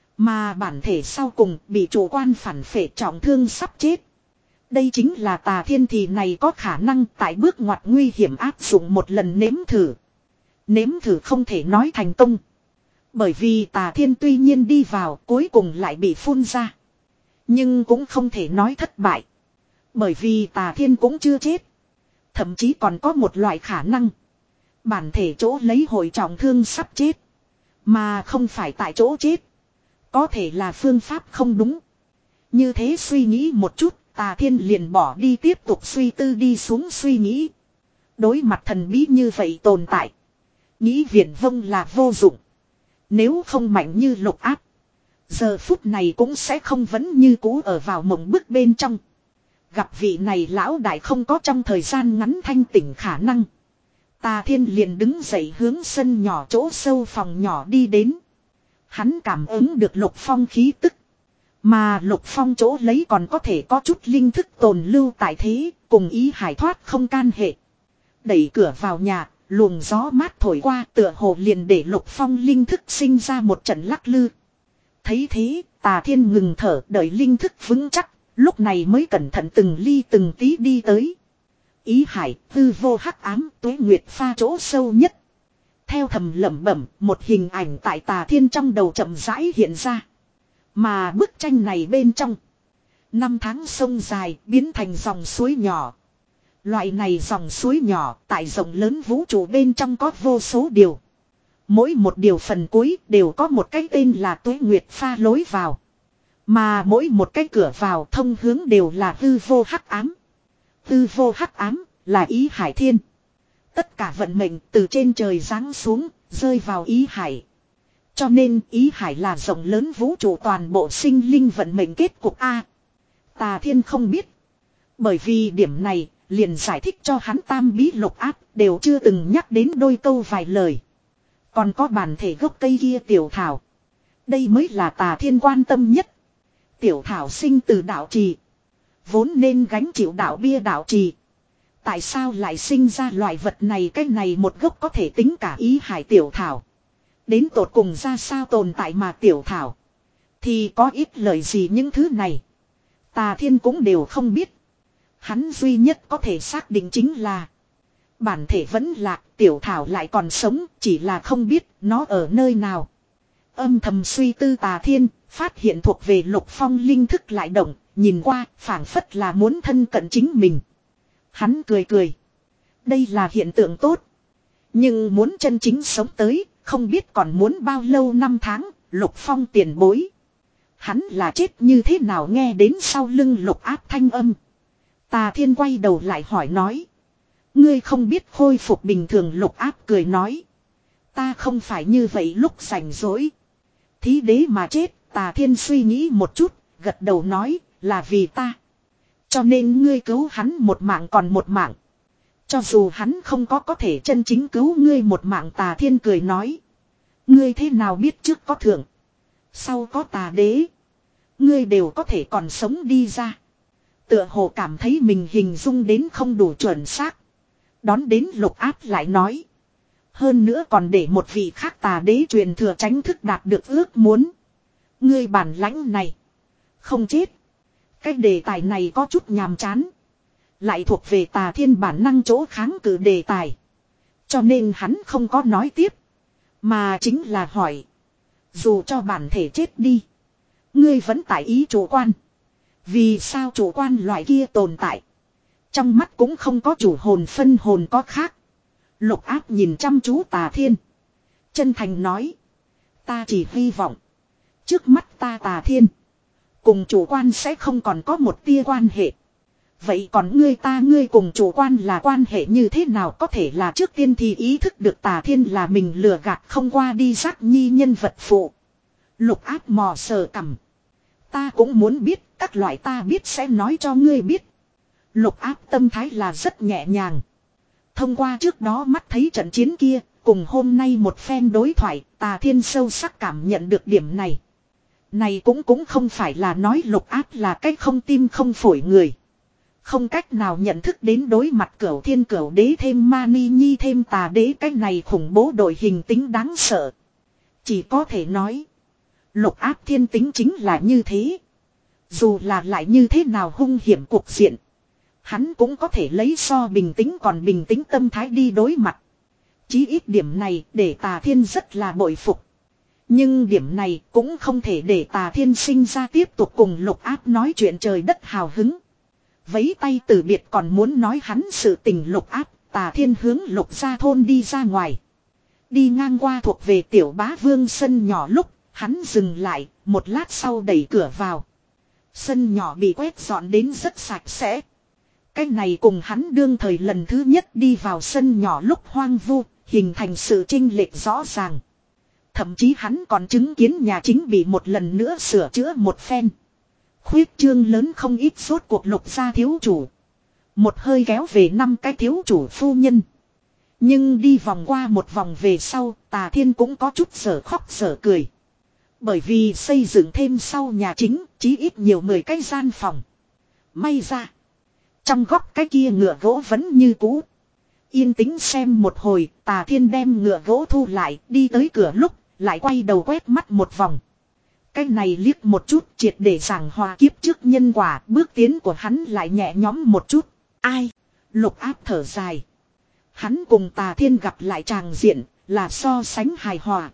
Speaker 1: Mà bản thể sau cùng bị chủ quan phản phệ trọng thương sắp chết. Đây chính là Tà Thiên thì này có khả năng tại bước ngoặt nguy hiểm áp dụng một lần nếm thử. Nếm thử không thể nói thành công. Bởi vì Tà Thiên tuy nhiên đi vào cuối cùng lại bị phun ra. Nhưng cũng không thể nói thất bại. Bởi vì Tà Thiên cũng chưa chết. Thậm chí còn có một loại khả năng. Bản thể chỗ lấy hồi trọng thương sắp chết. Mà không phải tại chỗ chết. Có thể là phương pháp không đúng. Như thế suy nghĩ một chút. Tà Thiên liền bỏ đi tiếp tục suy tư đi xuống suy nghĩ. Đối mặt thần bí như vậy tồn tại. Nghĩ viển vông là vô dụng. Nếu không mạnh như Lục Áp. Giờ phút này cũng sẽ không vẫn như cũ ở vào mộng bức bên trong. Gặp vị này lão đại không có trong thời gian ngắn thanh tỉnh khả năng. Tà Thiên liền đứng dậy hướng sân nhỏ chỗ sâu phòng nhỏ đi đến. Hắn cảm ứng được Lục Phong khí tức. Mà Lục Phong chỗ lấy còn có thể có chút linh thức tồn lưu tại thế, cùng Ý Hải thoát không can hệ. Đẩy cửa vào nhà, luồng gió mát thổi qua tựa hồ liền để Lục Phong linh thức sinh ra một trận lắc lư. Thấy thế, Tà Thiên ngừng thở đợi linh thức vững chắc, lúc này mới cẩn thận từng ly từng tí đi tới. Ý Hải, hư vô hắc ám, Tuế Nguyệt pha chỗ sâu nhất. Theo thầm lẩm bẩm, một hình ảnh tại Tà Thiên trong đầu chậm rãi hiện ra. Mà bức tranh này bên trong, năm tháng sông dài biến thành dòng suối nhỏ. Loại này dòng suối nhỏ tại rộng lớn vũ trụ bên trong có vô số điều. Mỗi một điều phần cuối đều có một cái tên là Tuế Nguyệt pha lối vào. Mà mỗi một cái cửa vào thông hướng đều là hư vô hắc ám. Hư vô hắc ám là Ý Hải Thiên. Tất cả vận mệnh từ trên trời giáng xuống, rơi vào Ý Hải. Cho nên Ý Hải là rộng lớn vũ trụ toàn bộ sinh linh vận mệnh kết cục A. Tà Thiên không biết. Bởi vì điểm này, liền giải thích cho hắn tam bí lục áp đều chưa từng nhắc đến đôi câu vài lời. Còn có bản thể gốc cây kia tiểu thảo. Đây mới là Tà Thiên quan tâm nhất. Tiểu thảo sinh từ đạo trì. Vốn nên gánh chịu đạo bia đạo trì. Tại sao lại sinh ra loại vật này, cái này một gốc có thể tính cả Ý Hải tiểu thảo. Đến tột cùng ra sao tồn tại mà tiểu thảo. Thì có ít lời gì những thứ này. Tà Thiên cũng đều không biết. Hắn duy nhất có thể xác định chính là. Bản thể vẫn lạc, tiểu thảo lại còn sống, chỉ là không biết nó ở nơi nào. Âm thầm suy tư Tà Thiên, phát hiện thuộc về Lục Phong linh thức lại động, nhìn qua phảng phất là muốn thân cận chính mình. Hắn cười cười. Đây là hiện tượng tốt. Nhưng muốn chân chính sống tới, không biết còn muốn bao lâu năm tháng, Lục Phong tiền bối. Hắn là chết như thế nào, nghe đến sau lưng Lục Áp thanh âm. Tà Thiên quay đầu lại hỏi nói. Ngươi không biết khôi phục bình thường, Lục Áp cười nói. Ta không phải như vậy lúc rảnh rỗi. Thí đế mà chết, Tà Thiên suy nghĩ một chút, gật đầu nói, là vì ta. Cho nên ngươi cứu hắn một mạng còn một mạng. Cho dù hắn không có có thể chân chính cứu ngươi một mạng, Tà Thiên cười nói. Ngươi thế nào biết trước có thượng, sau có tà đế, ngươi đều có thể còn sống đi ra. Tựa hồ cảm thấy mình hình dung đến không đủ chuẩn xác. Đón đến Lục Áp lại nói. Hơn nữa còn để một vị khác tà đế truyền thừa tránh thức đạt được ước muốn. Ngươi bản lãnh này không chết. Cái đề tài này có chút nhàm chán. Lại thuộc về Tà Thiên bản năng chỗ kháng cự đề tài. Cho nên hắn không có nói tiếp. Mà chính là hỏi. Dù cho bản thể chết đi, ngươi vẫn tại ý chủ quan. Vì sao chủ quan loại kia tồn tại, trong mắt cũng không có chủ hồn phân hồn có khác. Lục Áp nhìn chăm chú Tà Thiên, chân thành nói. Ta chỉ hy vọng trước mắt ta Tà Thiên cùng chủ quan sẽ không còn có một tia quan hệ. Vậy còn ngươi ta ngươi cùng chủ quan là quan hệ như thế nào? Có thể là trước tiên thì ý thức được Tà Thiên là mình lừa gạt không qua đi giác nhi nhân vật phụ. Lục Áp mò sờ cằm. Ta cũng muốn biết, các loại ta biết sẽ nói cho ngươi biết. Lục Áp tâm thái là rất nhẹ nhàng. Thông qua trước đó mắt thấy trận chiến kia, cùng hôm nay một phen đối thoại, Tà Thiên sâu sắc cảm nhận được điểm này. Này cũng cũng không phải là nói Lục Áp là cái không tim không phổi người. Không cách nào nhận thức đến đối mặt Cửu Thiên Cửu Đế thêm Mani Nhi thêm Tà Đế, cái này khủng bố đội hình tính đáng sợ. Chỉ có thể nói, Lục Áp thiên tính chính là như thế. Dù là lại như thế nào hung hiểm cuộc diện, hắn cũng có thể lấy so bình tĩnh còn bình tĩnh tâm thái đi đối mặt. Chí ít điểm này để Tà Thiên rất là bội phục. Nhưng điểm này cũng không thể để Tà Thiên sinh ra tiếp tục cùng Lục Áp nói chuyện trời đất hào hứng. Vấy tay từ biệt còn muốn nói hắn sự tình Lục Áp, Tà Thiên hướng Lục gia thôn đi ra ngoài. Đi ngang qua thuộc về Tiểu Bá Vương sân nhỏ lúc, hắn dừng lại, một lát sau đẩy cửa vào. Sân nhỏ bị quét dọn đến rất sạch sẽ. Cái này cùng hắn đương thời lần thứ nhất đi vào sân nhỏ lúc hoang vu, hình thành sự chênh lệch rõ ràng. Thậm chí hắn còn chứng kiến nhà chính bị một lần nữa sửa chữa một phen. Khuyết trương lớn không ít, suốt cuộc Lục gia thiếu chủ. Một hơi kéo về năm cái thiếu chủ phu nhân. Nhưng đi vòng qua một vòng về sau, Tà Thiên cũng có chút sở khóc sở cười. Bởi vì xây dựng thêm sau nhà chính, chí ít nhiều mười cái gian phòng. May ra, trong góc cái kia ngựa gỗ vẫn như cũ. Yên tĩnh xem một hồi, Tà Thiên đem ngựa gỗ thu lại, đi tới cửa lúc, lại quay đầu quét mắt một vòng. Cái này liếc một chút triệt để giảng hòa kiếp trước nhân quả, bước tiến của hắn lại nhẹ nhõm một chút. Ai? Lục Áp thở dài. Hắn cùng Tà Thiên gặp lại tràng diện, là so sánh hài hòa.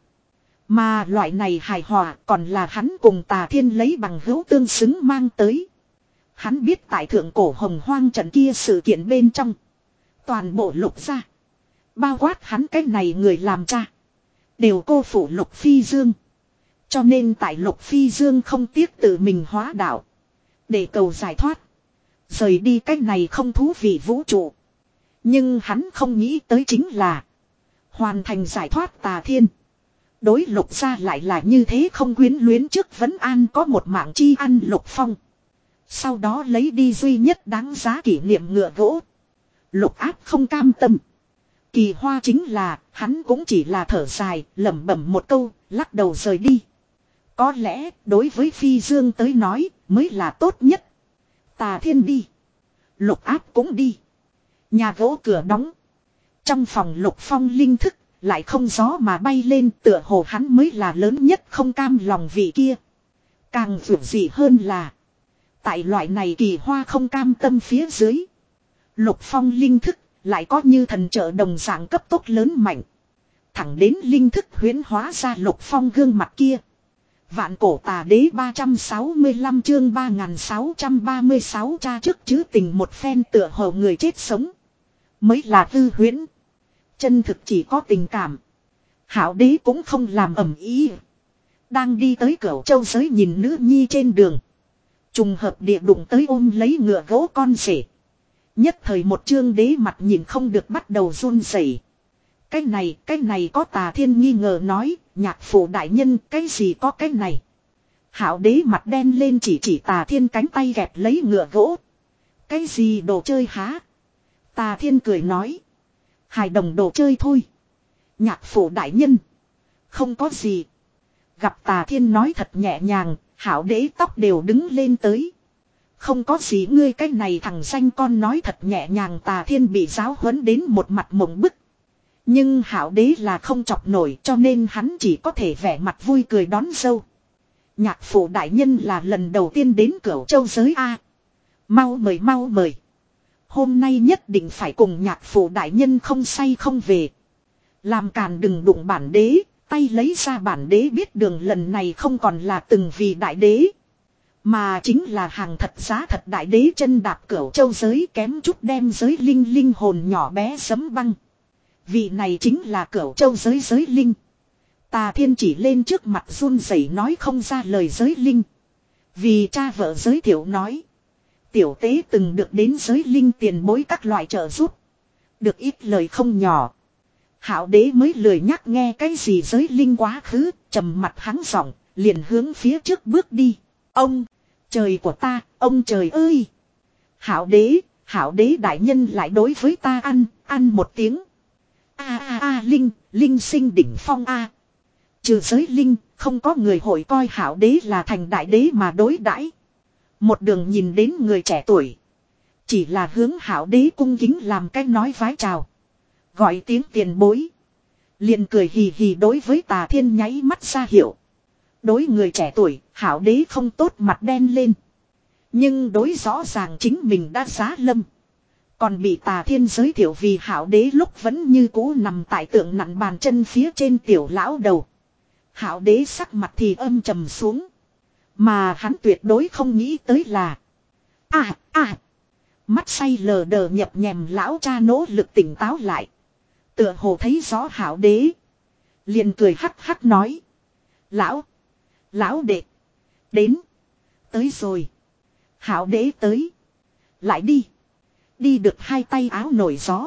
Speaker 1: Mà loại này hài hòa còn là hắn cùng Tà Thiên lấy bằng hữu tương xứng mang tới. Hắn biết tại thượng cổ hồng hoang trận kia sự kiện bên trong. Toàn bộ Lục gia, bao quát hắn cái này người làm cha, đều cô phụ Lục Phi Dương. Cho nên tại Lục Phi Dương không tiếc tự mình hóa đạo, để cầu giải thoát, rời đi cái này không thú vị vũ trụ. Nhưng hắn không nghĩ tới chính là hoàn thành giải thoát Tà Thiên, đối Lục gia lại là như thế không quyến luyến. Trước vẫn an có một mạng chi ăn Lục Phong, sau đó lấy đi duy nhất đáng giá kỷ niệm ngựa gỗ. Lục Áp không cam tâm. Kỳ hoa chính là hắn cũng chỉ là thở dài, lẩm bẩm một câu, lắc đầu rời đi. Có lẽ đối với Phi Dương tới nói mới là tốt nhất. Tà Thiên đi, Lục Áp cũng đi. Nhà gỗ cửa đóng. Trong phòng Lục Phong linh thức lại không gió mà bay lên, tựa hồ hắn mới là lớn nhất không cam lòng vị kia. Càng vượt gì hơn là tại loại này kỳ hoa không cam tâm phía dưới, Lục Phong linh thức lại có như thần trợ đồng dạng cấp tốc lớn mạnh. Thẳng đến linh thức huyễn hóa ra Lục Phong gương mặt kia. Vạn cổ tà đế ba trăm sáu mươi lăm chương ba nghìn sáu trăm ba mươi sáu tra trước chứ tình một phen tựa hồ người chết sống. Mới là hư huyễn. Chân thực chỉ có tình cảm. Hảo đế cũng không làm ầm ý. Đang đi tới Cửu Châu giới nhìn nữ nhi trên đường. Trùng hợp địa đụng tới ôm lấy ngựa gỗ con rể. Nhất thời một chương đế mặt nhìn không được bắt đầu run rẩy. Cái này, cái này có Tà Thiên nghi ngờ nói, nhạc phụ đại nhân, cái gì có cái này. Hảo đế mặt đen lên chỉ chỉ Tà Thiên cánh tay gẹp lấy ngựa gỗ. Cái gì đồ chơi há? Tà Thiên cười nói. Hài đồng đồ chơi thôi. Nhạc phụ đại nhân. Không có gì. Gặp Tà Thiên nói thật nhẹ nhàng, hảo đế tóc đều đứng lên tới. Không có gì, ngươi cái này thằng danh con nói thật nhẹ nhàng. Tà Thiên bị giáo huấn đến một mặt mộng bức. Nhưng hảo đế là không chọc nổi, cho nên hắn chỉ có thể vẻ mặt vui cười đón dâu. Nhạc phụ đại nhân là lần đầu tiên đến Cửu Châu giới A. Mau mời mau mời. Hôm nay nhất định phải cùng nhạc phụ đại nhân không say không về. Làm càn đừng đụng bản đế, tay lấy ra bản đế biết đường lần này không còn là từng vì đại đế. Mà chính là hàng thật giá thật đại đế chân đạp Cửu Châu giới, kém chút đem giới linh linh hồn nhỏ bé sấm băng. Vị này chính là Cửu Châu giới giới linh. Tà Thiên chỉ lên trước mặt run rẩy nói không ra lời giới linh. Vì cha vợ giới thiệu nói. Tiểu tế từng được đến giới linh tiền bối các loại trợ giúp. Được ít lời không nhỏ. Hảo đế mới lười nhắc nghe cái gì giới linh quá khứ, trầm mặt hắng giọng, liền hướng phía trước bước đi. Ông, trời của ta, ông trời ơi. Hảo đế, hảo đế đại nhân lại đối với ta ăn, ăn một tiếng. A a a linh, linh sinh đỉnh phong a. Trừ giới linh, không có người hội coi hảo đế là thành đại đế mà đối đãi. Một đường nhìn đến người trẻ tuổi, chỉ là hướng hảo đế cung kính làm cái nói vái chào, gọi tiếng tiền bối, liền cười hì hì đối với Tà Thiên nháy mắt ra hiệu. Đối người trẻ tuổi, hảo đế không tốt mặt đen lên. Nhưng đối rõ ràng chính mình đã giá lâm, còn bị Tà Thiên giới thiệu vì hảo đế lúc vẫn như cũ nằm tại tượng nặn bàn chân phía trên tiểu lão đầu. Hảo đế sắc mặt thì âm trầm xuống. Mà hắn tuyệt đối không nghĩ tới là À à mắt say lờ đờ nhập nhèm lão cha nỗ lực tỉnh táo lại. Tựa hồ thấy rõ hảo đế, liền cười hắc hắc nói. Lão Lão đệ đến. Tới rồi. Hảo đế tới. Lại đi. Đi được hai tay áo nổi gió.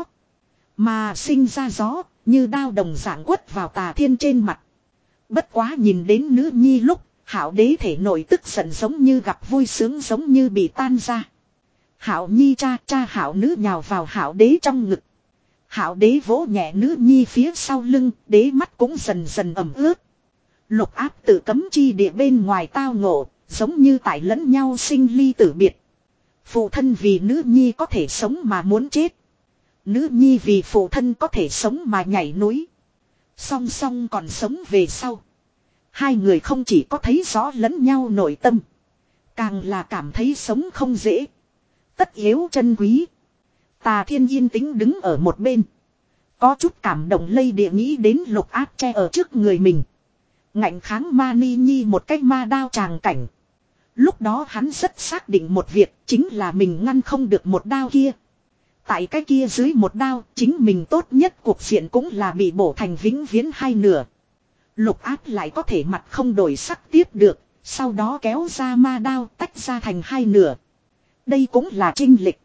Speaker 1: Mà sinh ra gió như đao đồng dạng quất vào Tà Thiên trên mặt. Bất quá nhìn đến nữ nhi lúc, hảo đế thể nổi tức giận giống như gặp vui sướng giống như bị tan ra. Hảo nhi cha cha hảo nữ nhào vào hảo đế trong ngực. Hảo đế vỗ nhẹ nữ nhi phía sau lưng, đế mắt cũng dần dần ẩm ướt. Lục áp tự cấm chi địa bên ngoài tao ngộ, giống như tại lẫn nhau sinh ly tử biệt. Phụ thân vì nữ nhi có thể sống mà muốn chết. Nữ nhi vì phụ thân có thể sống mà nhảy núi. Song song còn sống về sau. Hai người không chỉ có thấy rõ lẫn nhau nội tâm. Càng là cảm thấy sống không dễ. Tất yếu chân quý. Tà Thiên yên tĩnh đứng ở một bên. Có chút cảm động lây địa nghĩ đến lục áp che ở trước người mình. Ngạnh kháng ma ni nhi một cách ma đao tràng cảnh. Lúc đó hắn rất xác định một việc, chính là mình ngăn không được một đao kia. Tại cái kia dưới một đao, chính mình tốt nhất cuộc diện cũng là bị bổ thành vĩnh viễn hai nửa. Lục áp lại có thể mặt không đổi sắc tiếp được, sau đó kéo ra ma đao tách ra thành hai nửa. Đây cũng là trinh lịch.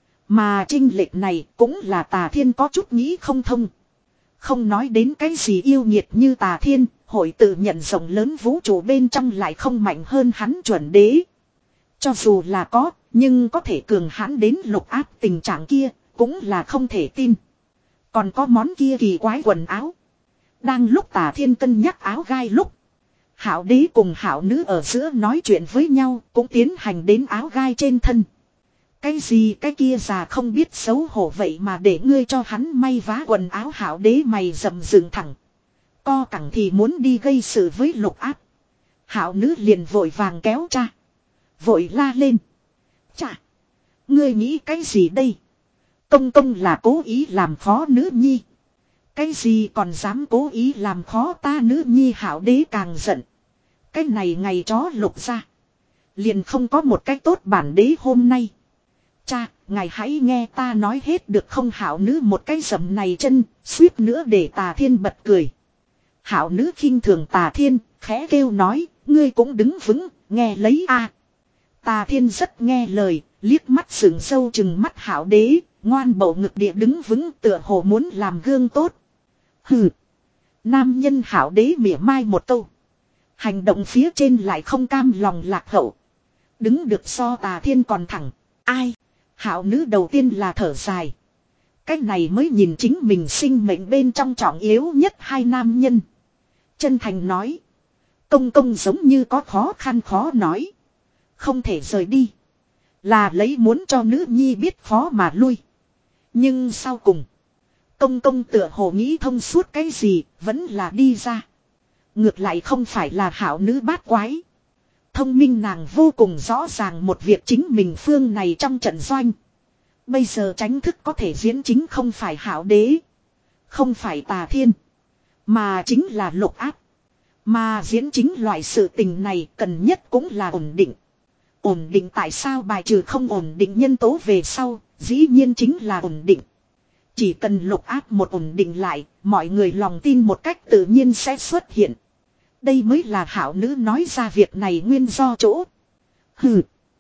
Speaker 1: Mà trinh lịch này cũng là Tà Thiên có chút nghĩ không thông. Không nói đến cái gì yêu nghiệt như Tà Thiên, hội tự nhận rộng lớn vũ trụ bên trong lại không mạnh hơn hắn chuẩn đế. Cho dù là có, nhưng có thể cường hãn đến lục áp tình trạng kia, cũng là không thể tin. Còn có món kia kỳ quái quần áo. Đang lúc Tà Thiên cân nhắc áo gai lúc, Hảo đế cùng hảo nữ ở giữa nói chuyện với nhau, cũng tiến hành đến áo gai trên thân. Cái gì cái kia già không biết xấu hổ vậy mà để ngươi cho hắn may vá quần áo. Hảo đế mày rậm dựng thẳng. Co cẳng thì muốn đi gây sự với lục áp. Hảo nữ liền vội vàng kéo cha. Vội la lên. Chà! Ngươi nghĩ cái gì đây? Công công là cố ý làm khó nữ nhi. Cái gì còn dám cố ý làm khó ta nữ nhi. Hảo đế càng giận. Cái này ngày chó lục ra. Liền không có một cách tốt bản đế hôm nay. Cha, ngài hãy nghe ta nói hết được không? Hảo nữ một cái dầm này chân, suýt nữa để Tà Thiên bật cười. Hảo nữ khinh thường Tà Thiên, khẽ kêu nói, ngươi cũng đứng vững, nghe lấy a. Tà Thiên rất nghe lời, liếc mắt sừng sâu chừng mắt Hảo đế, ngoan bầu ngực địa đứng vững tựa hồ muốn làm gương tốt. Hừ. Nam nhân Hảo đế mỉa mai một câu. Hành động phía trên lại không cam lòng lạc hậu. Đứng được so Tà Thiên còn thẳng. Ai? Hảo nữ đầu tiên là thở dài. Cách này mới nhìn chính mình sinh mệnh bên trong trọng yếu nhất hai nam nhân. Chân thành nói. Công công giống như có khó khăn khó nói. Không thể rời đi. Là lấy muốn cho nữ nhi biết khó mà lui. Nhưng sau cùng. Công công tựa hồ nghĩ thông suốt cái gì vẫn là đi ra. Ngược lại không phải là hảo nữ bát quái. Thông minh nàng vô cùng rõ ràng một việc chính mình phương này trong trận doanh. Bây giờ tránh thức có thể diễn chính không phải hảo đế. Không phải Tà Thiên. Mà chính là lục áp. Mà diễn chính loại sự tình này cần nhất cũng là ổn định. Ổn định tại sao bài trừ không ổn định nhân tố về sau, dĩ nhiên chính là ổn định. Chỉ cần lục áp một ổn định lại, mọi người lòng tin một cách tự nhiên sẽ xuất hiện. Đây mới là hảo nữ nói ra việc này nguyên do chỗ. Hừ.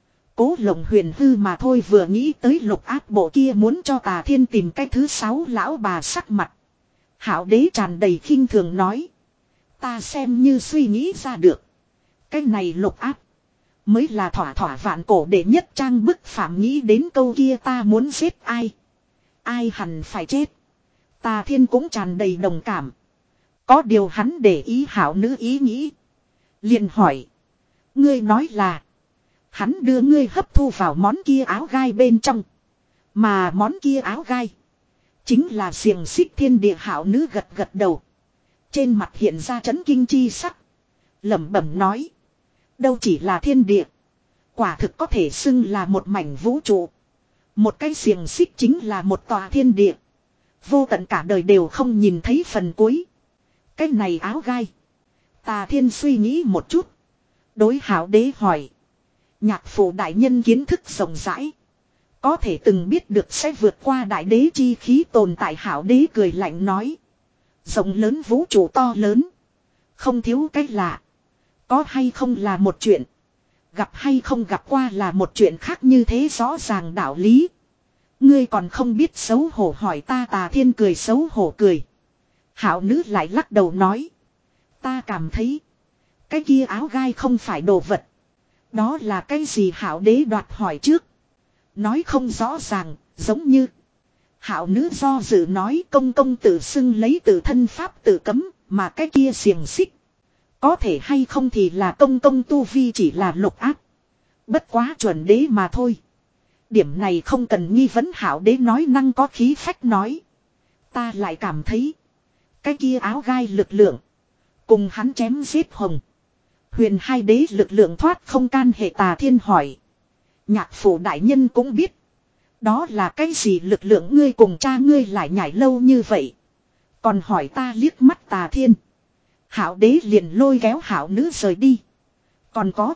Speaker 1: Cố Lộng Huyền hư mà thôi, vừa nghĩ tới lục áp bộ kia muốn cho Tà Thiên tìm cái thứ sáu lão bà sắc mặt. Hảo đế tràn đầy khinh thường nói. Ta xem như suy nghĩ ra được. Cái này lục áp. Mới là thỏa thỏa vạn cổ để nhất trang bức phạm, nghĩ đến câu kia ta muốn giết ai. Ai hẳn phải chết. Tà Thiên cũng tràn đầy đồng cảm. Có điều hắn để ý hảo nữ ý nghĩ. Liền hỏi. Ngươi nói là. Hắn đưa ngươi hấp thu vào món kia áo gai bên trong. Mà món kia áo gai. Chính là xiềng xích thiên địa. Hảo nữ gật gật đầu. Trên mặt hiện ra chấn kinh chi sắc. Lẩm bẩm nói. Đâu chỉ là thiên địa. Quả thực có thể xưng là một mảnh vũ trụ. Một cái xiềng xích chính là một tòa thiên địa. Vô tận cả đời đều không nhìn thấy phần cuối. Cái này áo gai. Tà Thiên suy nghĩ một chút. Đối hảo đế hỏi. Nhạc phụ đại nhân kiến thức rộng rãi. Có thể từng biết được sẽ vượt qua đại đế chi khí tồn tại. Hảo đế cười lạnh nói. Rộng lớn vũ trụ to lớn. Không thiếu cái lạ. Có hay không là một chuyện. Gặp hay không gặp qua là một chuyện khác, như thế rõ ràng đạo lý. Ngươi còn không biết xấu hổ hỏi ta. Tà Thiên cười xấu hổ cười. Hảo nữ lại lắc đầu nói. Ta cảm thấy. Cái kia áo gai không phải đồ vật. Đó là cái gì? Hảo đế đoạt hỏi trước. Nói không rõ ràng, giống như. Hảo nữ do dự nói công công tự xưng lấy tự thân pháp tự cấm, mà cái kia xiềng xích. Có thể hay không thì là công công tu vi chỉ là lục áp. Bất quá chuẩn đế mà thôi. Điểm này không cần nghi vấn. Hảo đế nói năng có khí phách nói. Ta lại cảm thấy. Cái kia áo gai lực lượng. Cùng hắn chém giết hồng. Huyền hai đế lực lượng thoát không can hệ. Tà Thiên hỏi. Nhạc phủ đại nhân cũng biết. Đó là cái gì lực lượng ngươi cùng cha ngươi lại nhảy lâu như vậy. Còn hỏi ta liếc mắt Tà Thiên. Hảo đế liền lôi kéo hảo nữ rời đi. Còn có.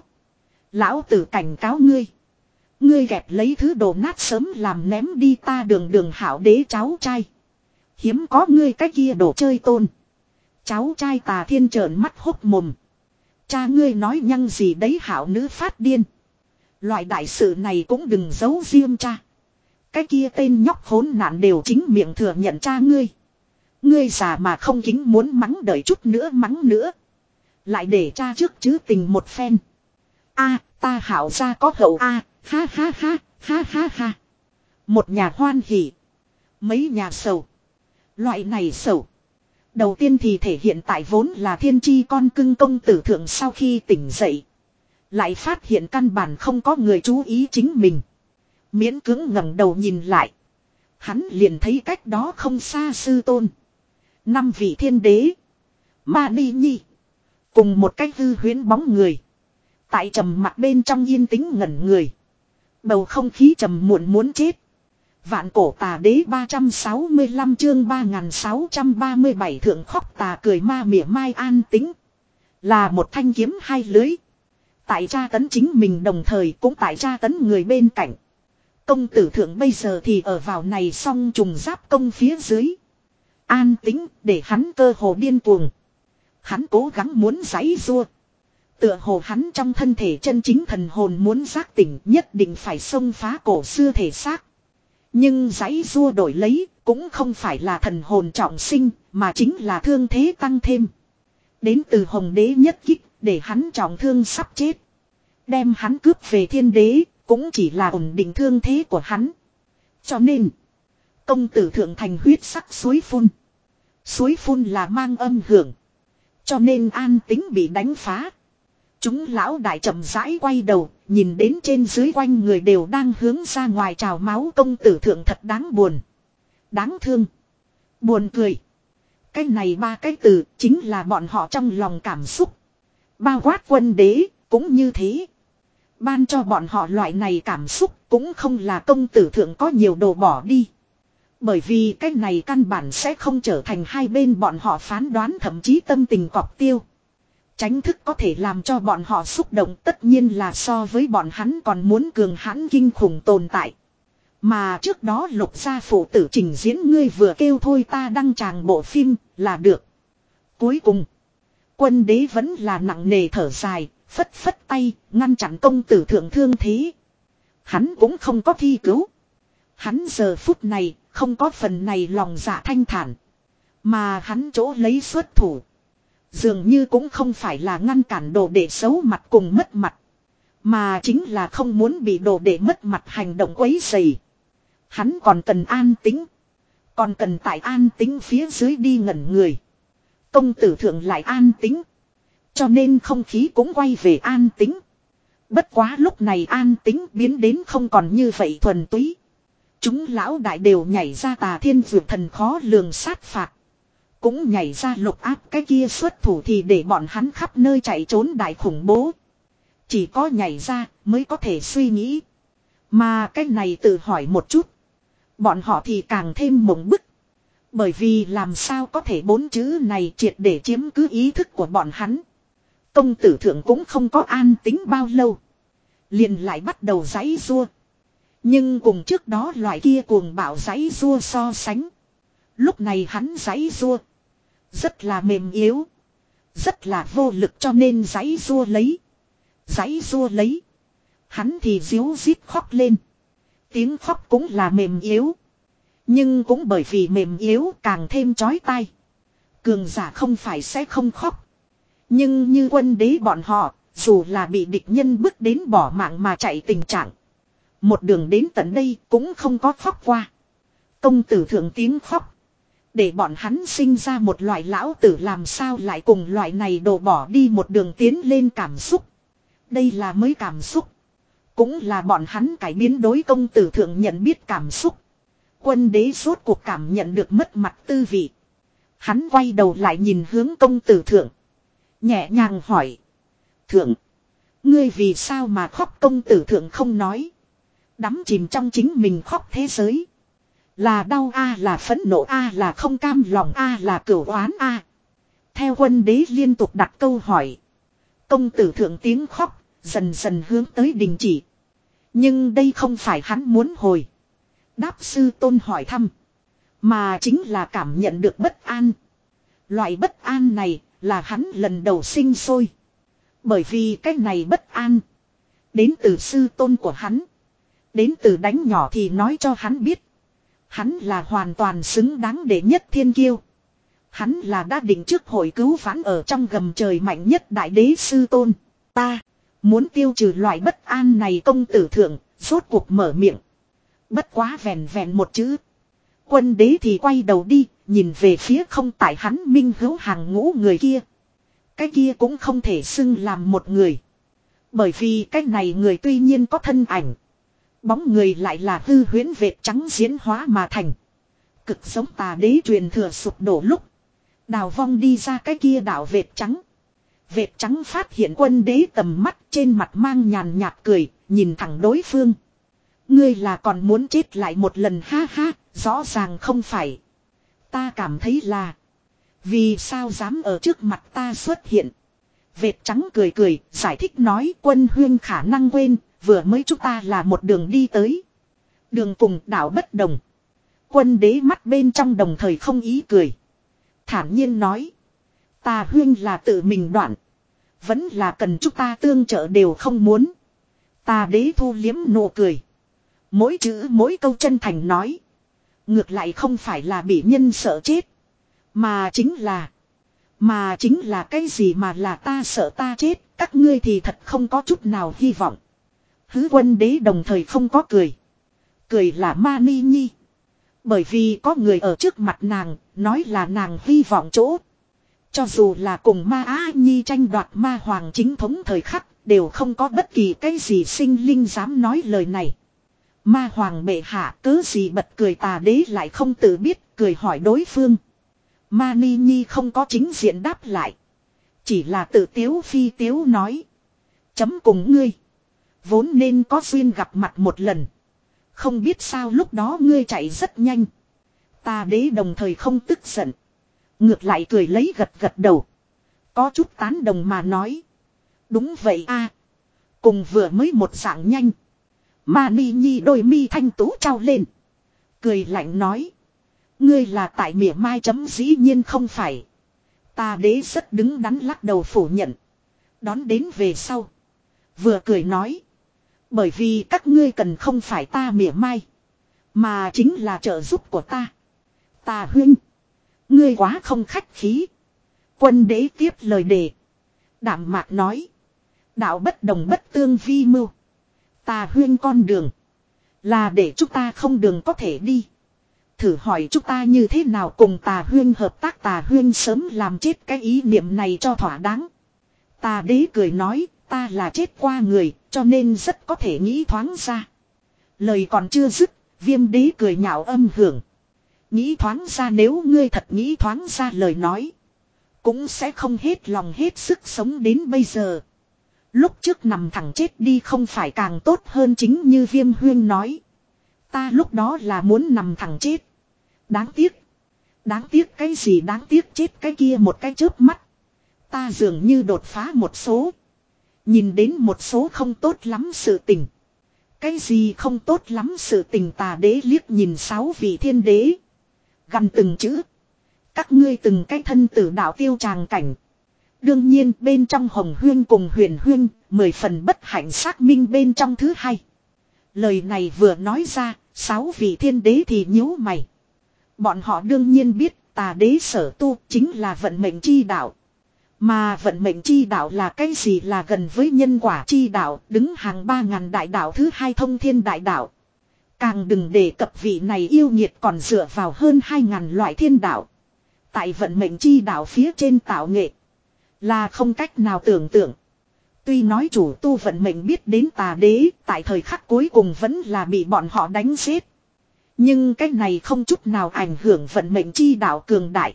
Speaker 1: Lão tử cảnh cáo ngươi. Ngươi gẹp lấy thứ đồ nát sớm làm ném đi ta đường đường hảo đế cháu trai. Hiếm có ngươi cái kia đồ chơi tôn. Cháu trai Tà Thiên trợn mắt hốc mồm. Cha ngươi nói nhăng gì đấy hảo nữ phát điên. Loại đại sự này cũng đừng giấu riêng cha. Cái kia tên nhóc khốn nạn đều chính miệng thừa nhận cha ngươi. Ngươi già mà không kính muốn mắng đợi chút nữa mắng nữa. Lại để cha trước chứ tình một phen. A ta hảo ra có hậu a ha ha ha ha ha ha. Một nhà hoan hỉ. Mấy nhà sầu. Loại này sầu. Đầu tiên thì thể hiện tại vốn là thiên chi con cưng công tử thượng sau khi tỉnh dậy. Lại phát hiện căn bản không có người chú ý chính mình. Miễn cưỡng ngẩng đầu nhìn lại. Hắn liền thấy cách đó không xa sư tôn. Năm vị thiên đế. Ma Ni Nhi. Cùng một cách hư huyễn bóng người. Tại trầm mặt bên trong yên tĩnh ngẩn người. Bầu không khí trầm muộn muốn chết. Vạn cổ tà đế ba trăm sáu mươi lăm chương ba nghìn sáu trăm ba mươi bảy thượng khóc tà cười ma mỉa mai an tĩnh. Là một thanh kiếm hai lưới. Tại tra tấn chính mình đồng thời cũng tại tra tấn người bên cạnh. Công tử thượng bây giờ thì ở vào này song trùng giáp công phía dưới. An tĩnh để hắn cơ hồ điên cuồng. Hắn cố gắng muốn giãy giụa. Tựa hồ hắn trong thân thể chân chính thần hồn muốn giác tỉnh nhất định phải xông phá cổ xưa thể xác. Nhưng giãy giụa đổi lấy cũng không phải là thần hồn trọng sinh mà chính là thương thế tăng thêm. Đến từ hồng đế nhất kích để hắn trọng thương sắp chết. Đem hắn cướp về thiên đế cũng chỉ là ổn định thương thế của hắn. Cho nên công tử thượng thành huyết sắc suối phun. Suối phun là mang âm hưởng. Cho nên an tĩnh bị đánh phá. Chúng lão đại chậm rãi quay đầu, nhìn đến trên dưới quanh người đều đang hướng ra ngoài trào máu công tử thượng thật đáng buồn. Đáng thương. Buồn cười. Cái này ba cái từ chính là bọn họ trong lòng cảm xúc. Bao quát quân đế cũng như thế. Ban cho bọn họ loại này cảm xúc cũng không là công tử thượng có nhiều đồ bỏ đi. Bởi vì cái này căn bản sẽ không trở thành hai bên bọn họ phán đoán thậm chí tâm tình cọp tiêu. Tránh thức có thể làm cho bọn họ xúc động tất nhiên là so với bọn hắn còn muốn cường hãn kinh khủng tồn tại. Mà trước đó lục gia phụ tử trình diễn ngươi vừa kêu thôi ta đăng tràng bộ phim là được. Cuối cùng, quân đế vẫn là nặng nề thở dài, phất phất tay, ngăn chặn công tử thượng thương thế. Hắn cũng không có thi cứu. Hắn giờ phút này, không có phần này lòng dạ thanh thản. Mà hắn chỗ lấy xuất thủ. Dường như cũng không phải là ngăn cản đồ đệ xấu mặt cùng mất mặt. Mà chính là không muốn bị đồ đệ mất mặt hành động quấy rầy. Hắn còn cần an tĩnh. Còn cần tại an tĩnh phía dưới đi ngẩn người. Công tử thượng lại an tĩnh. Cho nên không khí cũng quay về an tĩnh. Bất quá lúc này an tĩnh biến đến không còn như vậy thuần túy. Chúng lão đại đều nhảy ra Tà Thiên vượt thần khó lường sát phạt. Cũng nhảy ra lục áp cái kia xuất thủ thì để bọn hắn khắp nơi chạy trốn đại khủng bố. Chỉ có nhảy ra mới có thể suy nghĩ. Mà cái này tự hỏi một chút. Bọn họ thì càng thêm mộng bức. Bởi vì làm sao có thể bốn chữ này triệt để chiếm cứ ý thức của bọn hắn. Công tử thượng cũng không có an tính bao lâu. Liền lại bắt đầu giãy giụa. Nhưng cùng trước đó loại kia cuồng bạo giãy giụa so sánh. Lúc này hắn giãy giụa. Rất là mềm yếu. Rất là vô lực cho nên giãy giụa lấy. Giãy giụa lấy. Hắn thì ríu rít khóc lên. Tiếng khóc cũng là mềm yếu. Nhưng cũng bởi vì mềm yếu càng thêm chói tai. Cường giả không phải sẽ không khóc. Nhưng như quân đế bọn họ, dù là bị địch nhân bức đến bỏ mạng mà chạy tình trạng. Một đường đến tận đây cũng không có khóc qua. Công tử thượng tiếng khóc. Để bọn hắn sinh ra một loại lão tử làm sao lại cùng loại này đổ bỏ đi một đường tiến lên cảm xúc. Đây là mới cảm xúc. Cũng là bọn hắn cải biến đối công tử thượng nhận biết cảm xúc. Quân đế rốt cuộc cảm nhận được mất mặt tư vị. Hắn quay đầu lại nhìn hướng công tử thượng. Nhẹ nhàng hỏi. Thượng. Ngươi vì sao mà khóc? Công tử thượng không nói. Đắm chìm trong chính mình khóc thế giới. Là đau a, là phẫn nộ a, là không cam lòng a, là cửu oán a. Theo quân đế liên tục đặt câu hỏi. Công tử thượng tiếng khóc dần dần hướng tới đình chỉ. Nhưng đây không phải hắn muốn hồi đáp sư tôn hỏi thăm. Mà chính là cảm nhận được bất an. Loại bất an này là hắn lần đầu sinh sôi. Bởi vì cái này bất an đến từ sư tôn của hắn. Đến từ đánh nhỏ thì nói cho hắn biết. Hắn là hoàn toàn xứng đáng để nhất thiên kiêu. Hắn là đã định trước hội cứu vãn ở trong gầm trời mạnh nhất đại đế sư tôn. Ta muốn tiêu trừ loại bất an này. Công tử thượng rốt cuộc mở miệng. Bất quá vẹn vẹn một chữ. Quân đế thì quay đầu đi, nhìn về phía không tại hắn minh hữu hàng ngũ người kia. Cái kia cũng không thể xưng làm một người. Bởi vì cái này người tuy nhiên có thân ảnh. Bóng người lại là hư huyễn vệt trắng diễn hóa mà thành. Cực giống tà đế truyền thừa sụp đổ lúc. Đào vong đi ra cái kia đảo vệt trắng. Vệt trắng phát hiện quân đế tầm mắt, trên mặt mang nhàn nhạt cười, nhìn thẳng đối phương. Ngươi là còn muốn chết lại một lần, ha ha, rõ ràng không phải. Ta cảm thấy là. Vì sao dám ở trước mặt ta xuất hiện. Vệt trắng cười cười, giải thích nói quân huyên khả năng quên, vừa mới chúng ta là một đường đi tới. Đường cùng đảo bất đồng. Quân đế mắt bên trong đồng thời không ý cười. Thản nhiên nói. Ta huyên là tự mình đoạn. Vẫn là cần chúng ta tương trợ đều không muốn. Ta đế thu liếm nụ cười. Mỗi chữ mỗi câu chân thành nói. Ngược lại không phải là bị nhân sợ chết. Mà chính là. Mà chính là cái gì mà là ta sợ ta chết. Các ngươi thì thật không có chút nào hy vọng. Hứ quân đế đồng thời không có cười. Cười là ma ni nhi. Bởi vì có người ở trước mặt nàng. Nói là nàng hy vọng chỗ. Cho dù là cùng ma á nhi tranh đoạt ma hoàng chính thống thời khắc. Đều không có bất kỳ cái gì sinh linh dám nói lời này. Ma hoàng bệ hạ cớ gì bật cười, tà đế lại không tự biết, cười hỏi đối phương. Ma ni nhi không có chính diện đáp lại. Chỉ là tự tiếu phi tiếu nói. Chấm cùng ngươi. Vốn nên có duyên gặp mặt một lần. Không biết sao lúc đó ngươi chạy rất nhanh. Tà đế đồng thời không tức giận. Ngược lại cười lấy gật gật đầu. Có chút tán đồng mà nói. Đúng vậy a, cùng vừa mới một dạng nhanh. Ma ni nhi đôi mi thanh tú trao lên. Cười lạnh nói. Ngươi là tại mỉa mai, chấm dĩ nhiên không phải. Ta đế rất đứng đắn lắc đầu phủ nhận. Đón đến về sau. Vừa cười nói. Bởi vì các ngươi cần không phải ta mỉa mai. Mà chính là trợ giúp của ta. Ta huynh. Ngươi quá không khách khí. Quân đế tiếp lời đề. Đạm mạc nói. Đạo bất đồng bất tương vi mưu. Ta huyên con đường. Là để chúng ta không đường có thể đi. Thử hỏi chúng ta như thế nào cùng tà huyên hợp tác. Tà huyên sớm làm chết cái ý niệm này cho thỏa đáng. Tà đế cười nói. Ta là chết qua người. Cho nên rất có thể nghĩ thoáng ra. Lời còn chưa dứt. Viêm đế cười nhạo âm hưởng. Nghĩ thoáng ra, nếu ngươi thật nghĩ thoáng ra lời nói. Cũng sẽ không hết lòng hết sức sống đến bây giờ. Lúc trước nằm thẳng chết đi không phải càng tốt hơn, chính như Viêm huyên nói. Ta lúc đó là muốn nằm thẳng chết. Đáng tiếc. Đáng tiếc cái gì đáng tiếc, chết cái kia một cái chớp mắt. Ta dường như đột phá một số. Nhìn đến một số không tốt lắm sự tình. Cái gì không tốt lắm sự tình? Tà đế liếc nhìn sáu vị thiên đế. Gần từng chữ. Các ngươi từng cái thân tử đạo tiêu tràng cảnh. Đương nhiên bên trong Hồng Huyên cùng Huyền Huyên, mười phần bất hạnh xác minh bên trong thứ hai. Lời này vừa nói ra, sáu vị thiên đế thì nhíu mày. Bọn họ đương nhiên biết tà đế sở tu chính là vận mệnh chi đạo. Mà vận mệnh chi đạo là cái gì? Là gần với nhân quả chi đạo, đứng hàng ba ngàn đại đạo thứ hai thông thiên đại đạo. Càng đừng đề cập vị này yêu nghiệt còn dựa vào hơn hai ngàn loại thiên đạo. Tại vận mệnh chi đạo phía trên tạo nghệ. Là không cách nào tưởng tượng. Tuy nói chủ tu vận mệnh biết đến tà đế, tại thời khắc cuối cùng vẫn là bị bọn họ đánh giết. Nhưng cái này không chút nào ảnh hưởng vận mệnh chi đạo cường đại.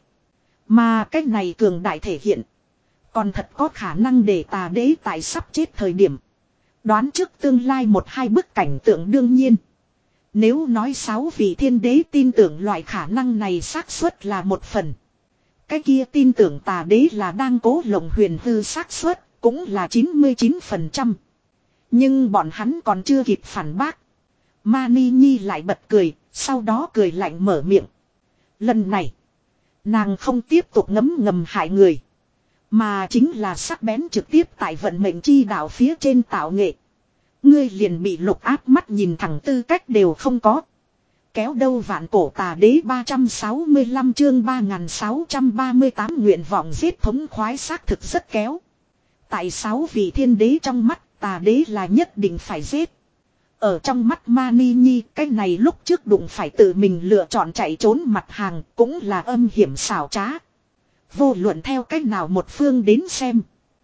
Speaker 1: Mà cái này cường đại thể hiện. Còn thật có khả năng để tà đế tại sắp chết thời điểm. Đoán trước tương lai một hai bức cảnh tượng đương nhiên. Nếu nói sáu vị thiên đế tin tưởng loại khả năng này xác suất là một phần. Cái kia tin tưởng tà đế là đang cố lộng huyền hư xác suất cũng là chín mươi chín phần trăm. Nhưng bọn hắn còn chưa kịp phản bác. Mani Nhi lại bật cười, sau đó cười lạnh mở miệng. Lần này, nàng không tiếp tục ngấm ngầm hại người. Mà chính là sắc bén trực tiếp tại vận mệnh chi đạo phía trên tạo nghệ. Ngươi liền bị lục áp mắt nhìn thẳng tư cách đều không có. Kéo đâu vạn cổ tà đế ba trăm sáu mươi lăm chương ba nghìn sáu trăm ba mươi tám nguyện vọng giết thống khoái xác thực rất kéo. Tại sáu vị thiên đế trong mắt tà đế là nhất định phải giết. Ở trong mắt Mani Nhi cái này lúc trước đụng phải tự mình lựa chọn chạy trốn mặt hàng cũng là âm hiểm xảo trá. Vô luận theo cách nào một phương đến xem.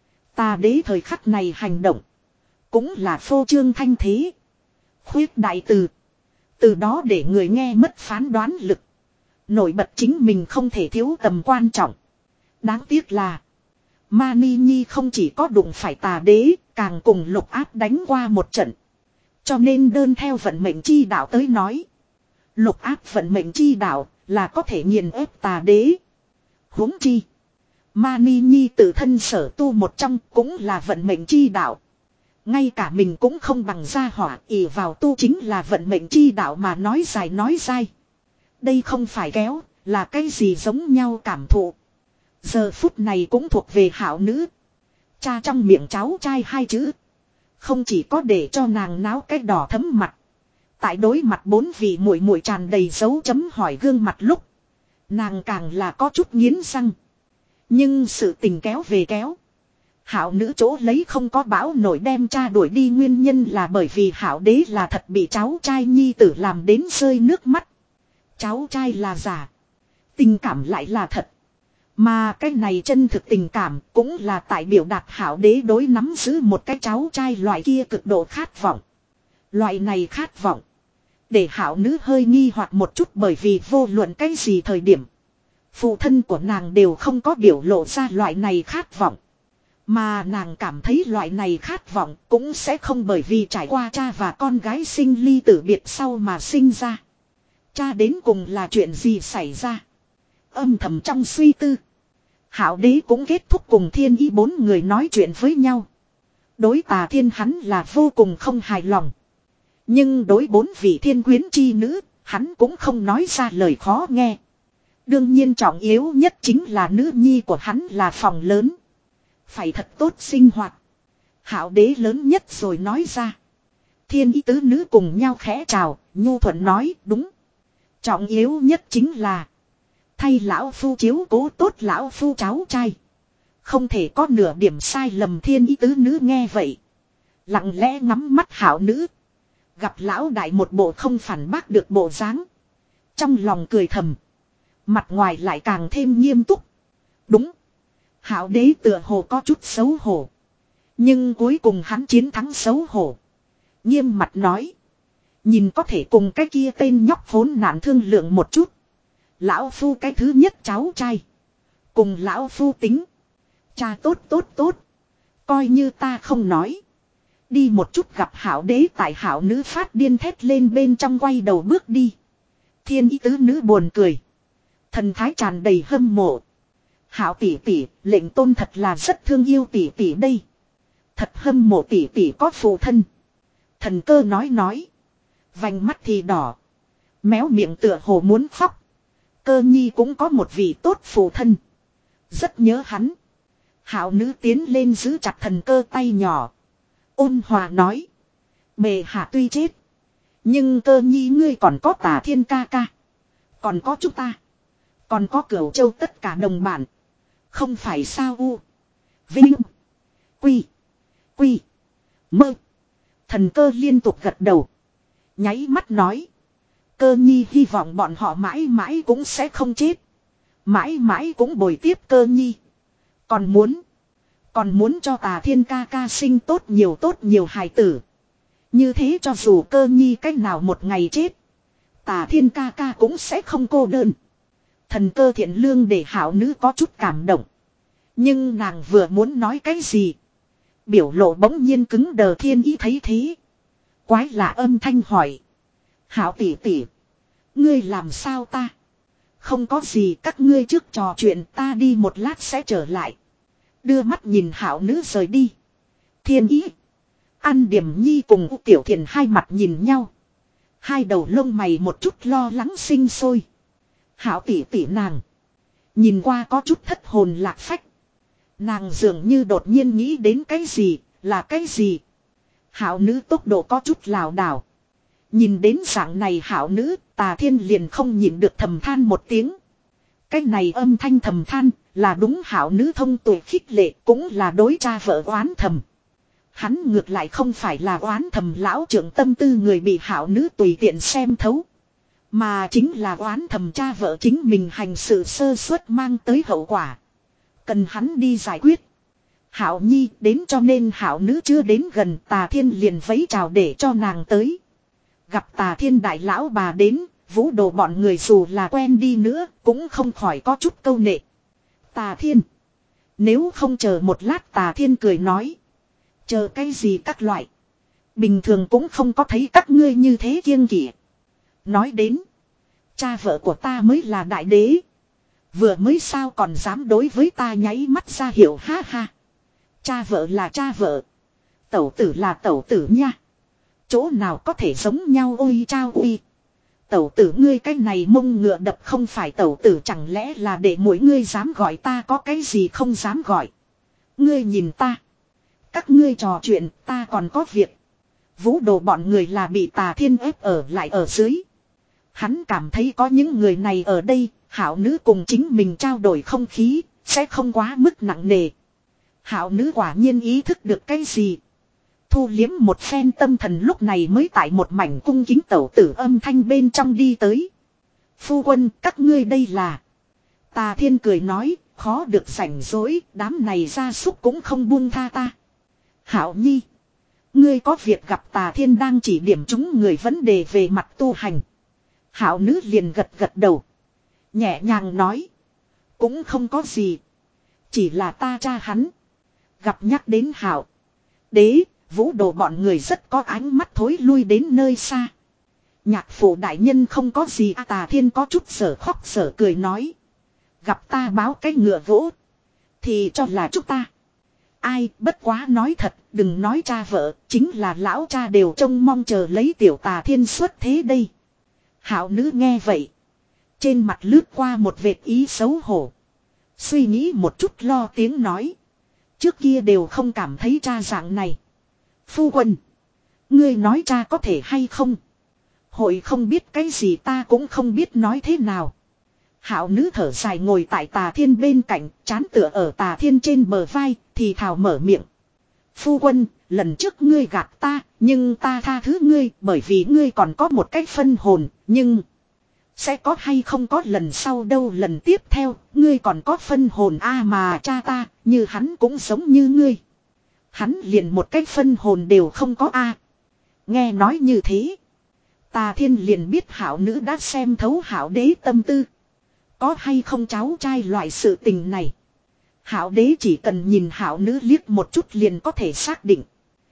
Speaker 1: Tà đế thời khắc này hành động. Cũng là phô trương thanh thế. Khuyết đại từ. Từ đó để người nghe mất phán đoán lực. Nổi bật chính mình không thể thiếu tầm quan trọng. Đáng tiếc là. Mani Nhi không chỉ có đụng phải tà đế. Càng cùng lục áp đánh qua một trận. Cho nên đơn theo vận mệnh chi đạo tới nói. Lục áp vận mệnh chi đạo là có thể nghiền ép tà đế. Huống chi. Mani Nhi tự thân sở tu một trong cũng là vận mệnh chi đạo. Ngay cả mình cũng không bằng gia hỏa ỷ vào tu chính là vận mệnh chi đạo mà nói dài nói dai. Đây không phải kéo, là cái gì giống nhau cảm thụ. Giờ phút này cũng thuộc về hảo nữ. Cha trong miệng cháu trai hai chữ. Không chỉ có để cho nàng náo cái đỏ thấm mặt. Tại đối mặt bốn vị muội muội tràn đầy dấu chấm hỏi gương mặt lúc. Nàng càng là có chút nghiến răng. Nhưng sự tình kéo về kéo. Hảo nữ chỗ lấy không có bão nổi đem cha đuổi đi nguyên nhân là bởi vì hảo đế là thật bị cháu trai nhi tử làm đến rơi nước mắt. Cháu trai là giả. Tình cảm lại là thật. Mà cái này chân thực tình cảm cũng là tại biểu đạt hảo đế đối nắm giữ một cái cháu trai loại kia cực độ khát vọng. Loại này khát vọng. Để hảo nữ hơi nghi hoặc một chút bởi vì vô luận cái gì thời điểm. Phụ thân của nàng đều không có biểu lộ ra loại này khát vọng. Mà nàng cảm thấy loại này khát vọng cũng sẽ không bởi vì trải qua cha và con gái sinh ly tử biệt sau mà sinh ra. Cha đến cùng là chuyện gì xảy ra? Âm thầm trong suy tư. Hảo đế cũng kết thúc cùng thiên ý bốn người nói chuyện với nhau. Đối tà thiên hắn là vô cùng không hài lòng. Nhưng đối bốn vị thiên quyến chi nữ, hắn cũng không nói ra lời khó nghe. Đương nhiên trọng yếu nhất chính là nữ nhi của hắn là phòng lớn. Phải thật tốt sinh hoạt. Hảo đế lớn nhất rồi nói ra. Thiên ý tứ nữ cùng nhau khẽ chào, nhu thuận nói đúng. Trọng yếu nhất chính là. Thay lão phu chiếu cố tốt lão phu cháu trai. Không thể có nửa điểm sai lầm thiên ý tứ nữ nghe vậy. Lặng lẽ ngắm mắt hảo nữ. Gặp lão đại một bộ không phản bác được bộ dáng. Trong lòng cười thầm. Mặt ngoài lại càng thêm nghiêm túc. Đúng. Hảo đế tựa hồ có chút xấu hổ. Nhưng cuối cùng hắn chiến thắng xấu hổ. Nghiêm mặt nói. Nhìn có thể cùng cái kia tên nhóc vốn nạn thương lượng một chút. Lão phu cái thứ nhất cháu trai. Cùng lão phu tính. Cha tốt tốt tốt. Coi như ta không nói. Đi một chút gặp hảo đế tại hảo nữ phát điên thét lên bên trong quay đầu bước đi. Thiên ý tứ nữ buồn cười. Thần thái tràn đầy hâm mộ. Hảo tỷ tỷ, lệnh tôn thật là rất thương yêu tỷ tỷ đây. Thật hâm mộ tỷ tỷ có phụ thân. Thần cơ nói nói. Vành mắt thì đỏ. Méo miệng tựa hồ muốn khóc. Cơ nhi cũng có một vị tốt phụ thân. Rất nhớ hắn. Hảo nữ tiến lên giữ chặt thần cơ tay nhỏ. Ôn hòa nói. Bề hạ tuy chết. Nhưng cơ nhi ngươi còn có tà thiên ca ca. Còn có chúng ta. Còn có Cửu Châu tất cả đồng bản. Không phải sao u. Vinh. Quy. Quy. Mơ. Thần cơ liên tục gật đầu. Nháy mắt nói. Cơ nhi hy vọng bọn họ mãi mãi cũng sẽ không chết. Mãi mãi cũng bồi tiếp cơ nhi. Còn muốn. Còn muốn cho tà thiên ca ca sinh tốt nhiều tốt nhiều hài tử. Như thế cho dù cơ nhi cách nào một ngày chết. Tà thiên ca ca cũng sẽ không cô đơn. Thần cơ thiện lương để hảo nữ có chút cảm động. Nhưng nàng vừa muốn nói cái gì. Biểu lộ bỗng nhiên cứng đờ. Thiên ý thấy thế. Quái lạ âm thanh hỏi. Hảo tỷ tỷ. Ngươi làm sao ta? Không có gì, các ngươi trước trò chuyện, ta đi một lát sẽ trở lại. Đưa mắt nhìn hảo nữ rời đi. Thiên ý. An Điểm Nhi cùng U Tiểu Thiền hai mặt nhìn nhau. Hai đầu lông mày một chút lo lắng sinh sôi. Hảo tỷ tỷ nàng. Nhìn qua có chút thất hồn lạc phách. Nàng dường như đột nhiên nghĩ đến cái gì, là cái gì. Hảo nữ tốc độ có chút lảo đảo. Nhìn đến dạng này hảo nữ, Tà Thiên liền không nhịn được thầm than một tiếng. Cái này âm thanh thầm than, là đúng hảo nữ thông tuệ khích lệ, cũng là đối cha vợ oán thầm. Hắn ngược lại không phải là oán thầm lão trưởng tâm tư người bị hảo nữ tùy tiện xem thấu. Mà chính là oán thầm cha vợ chính mình hành sự sơ suất mang tới hậu quả. Cần hắn đi giải quyết. Hảo Nhi đến cho nên hảo nữ chưa đến gần Tà Thiên liền vẫy chào để cho nàng tới. Gặp Tà Thiên đại lão bà đến, Vũ Đồ bọn người dù là quen đi nữa cũng không khỏi có chút câu nệ. Tà Thiên. Nếu không chờ một lát Tà Thiên cười nói. Chờ cái gì các loại. Bình thường cũng không có thấy các ngươi như thế kiêng kỵ. Nói đến. Cha vợ của ta mới là đại đế. Vừa mới sao còn dám đối với ta nháy mắt ra hiệu ha ha. Cha vợ là cha vợ. Tẩu tử là tẩu tử nha. Chỗ nào có thể giống nhau ôi trao uy. Tẩu tử ngươi cái này mông ngựa đập không phải tẩu tử chẳng lẽ là để mỗi ngươi dám gọi ta có cái gì không dám gọi. Ngươi nhìn ta. Các ngươi trò chuyện ta còn có việc. Vũ Đồ bọn người là bị Tà Thiên ép ở lại ở dưới. Hắn cảm thấy có những người này ở đây, hảo nữ cùng chính mình trao đổi không khí, sẽ không quá mức nặng nề. Hảo nữ quả nhiên ý thức được cái gì. Thu liếm một phen tâm thần lúc này mới tại một mảnh cung kính tẩu tử âm thanh bên trong đi tới. Phu quân các ngươi đây là. Tà Thiên cười nói, khó được rảnh rỗi, đám này gia súc cũng không buông tha ta. Hảo Nhi. Ngươi có việc gặp Tà Thiên đang chỉ điểm chúng người vấn đề về mặt tu hành. Hảo nữ liền gật gật đầu. Nhẹ nhàng nói. Cũng không có gì. Chỉ là ta cha hắn. Gặp nhắc đến Hảo. Đế, Vũ Đồ bọn người rất có ánh mắt thối lui đến nơi xa. Nhạc phụ đại nhân không có gì à, Tà Thiên có chút sở khóc sở cười nói. Gặp ta báo cái ngựa vỗ. Thì cho là chúng ta. Ai bất quá nói thật, đừng nói cha vợ, chính là lão cha đều trông mong chờ lấy tiểu Tà Thiên xuất thế đây. Hảo nữ nghe vậy. Trên mặt lướt qua một vệt ý xấu hổ. Suy nghĩ một chút lo tiếng nói. Trước kia đều không cảm thấy cha dạng này. Phu quân. Ngươi nói cha có thể hay không? Hội không biết cái gì ta cũng không biết nói thế nào. Hảo nữ thở dài ngồi tại Tà Thiên bên cạnh, chán tựa ở Tà Thiên trên bờ vai, thì thào mở miệng. Phu quân, lần trước ngươi gạt ta, nhưng ta tha thứ ngươi bởi vì ngươi còn có một cách phân hồn, nhưng... Sẽ có hay không có lần sau đâu lần tiếp theo, ngươi còn có phân hồn a à mà cha ta, như hắn cũng giống như ngươi. Hắn liền một cách phân hồn đều không có a à. Nghe nói như thế. Tà Thiên liền biết hảo nữ đã xem thấu hảo đế tâm tư. Có hay không cháu trai loại sự tình này. Hảo đế chỉ cần nhìn hảo nữ liếc một chút liền có thể xác định.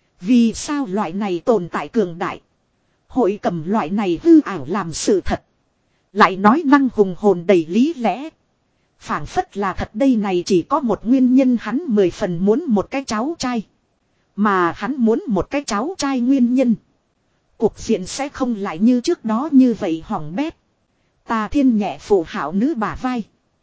Speaker 1: Vì sao loại này tồn tại cường đại. Hội cầm loại này hư ảo làm sự thật. Lại nói năng hùng hồn đầy lý lẽ. Phảng phất là thật đây này chỉ có một nguyên nhân hắn mười phần muốn một cái cháu trai. Mà hắn muốn một cái cháu trai nguyên nhân. Cuộc diện sẽ không lại như trước đó như vậy hỏng bét. Tà Thiên nhẹ phụ hảo nữ bả vai.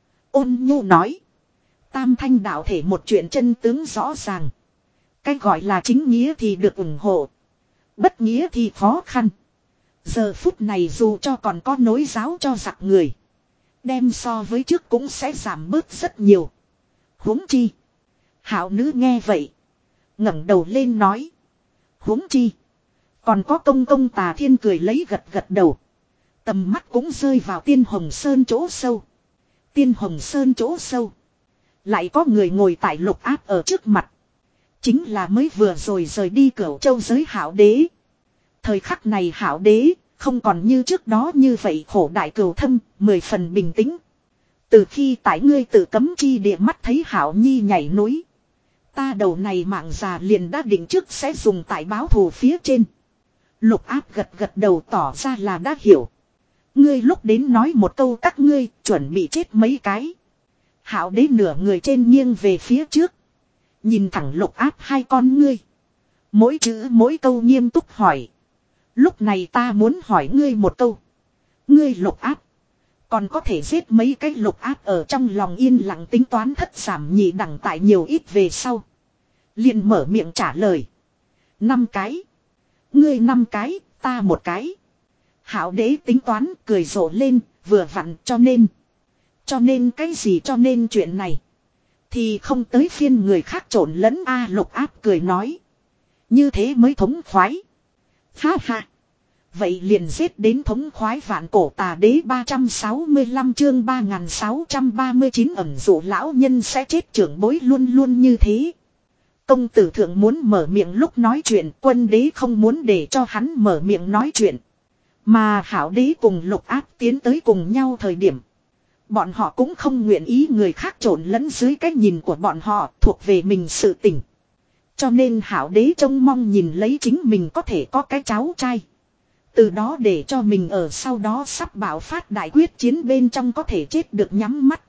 Speaker 1: Ôn nhu nói. Tam thanh đạo thể một chuyện chân tướng rõ ràng. Cái gọi là chính nghĩa thì được ủng hộ. Bất nghĩa thì khó khăn. Giờ phút này dù cho còn có nối giáo cho giặc người. Đem so với trước cũng sẽ giảm bớt rất nhiều. Huống chi. Hảo nữ nghe vậy. ngẩng đầu lên nói. Huống chi. Còn có công công Tà Thiên cười lấy gật gật đầu. Tầm mắt cũng rơi vào Tiên Hồng Sơn chỗ sâu. Tiên Hồng Sơn chỗ sâu. Lại có người ngồi tại Lục Áp ở trước mặt. Chính là mới vừa rồi rời đi Cửu Châu giới Hạo Đế. Thời khắc này Hạo Đế không còn như trước đó như vậy khổ đại cừu thâm, mười phần bình tĩnh. Từ khi tại ngươi tự cấm chi địa mắt thấy Hạo Nhi nhảy núi. Ta đầu này mạng già liền đã định trước sẽ dùng tại báo thù phía trên. Lục Áp gật gật đầu tỏ ra là đã hiểu. Ngươi lúc đến nói một câu các ngươi chuẩn bị chết mấy cái. Hạo Đế nửa người trên nghiêng về phía trước. Nhìn thẳng Lục Áp hai con ngươi. Mỗi chữ mỗi câu nghiêm túc hỏi. Lúc này ta muốn hỏi ngươi một câu. Ngươi Lục Áp. Còn có thể giết mấy cái Lục Áp ở trong lòng yên lặng tính toán thất giảm nhị đẳng tại nhiều ít về sau. Liền mở miệng trả lời. Năm cái. Ngươi năm cái, ta một cái. Hạo Đế tính toán cười rộ lên, vừa vặn cho nên. Cho nên cái gì cho nên chuyện này. Thì không tới phiên người khác trộn lẫn a Lục Áp cười nói. Như thế mới thống khoái. Ha ha. Vậy liền giết đến thống khoái vạn cổ tà đế ba trăm sáu mươi lăm chương ba nghìn sáu trăm ba mươi chín ẩn dụ lão nhân sẽ chết trưởng bối luôn luôn như thế. Công tử thượng muốn mở miệng lúc nói chuyện, quân đế không muốn để cho hắn mở miệng nói chuyện. Mà Hạo Đế cùng Lục Áp tiến tới cùng nhau thời điểm. Bọn họ cũng không nguyện ý người khác trộn lẫn dưới cái nhìn của bọn họ thuộc về mình sự tình. Cho nên Hạo Đế trông mong nhìn lấy chính mình có thể có cái cháu trai. Từ đó để cho mình ở sau đó sắp bạo phát đại quyết chiến bên trong có thể chết được nhắm mắt.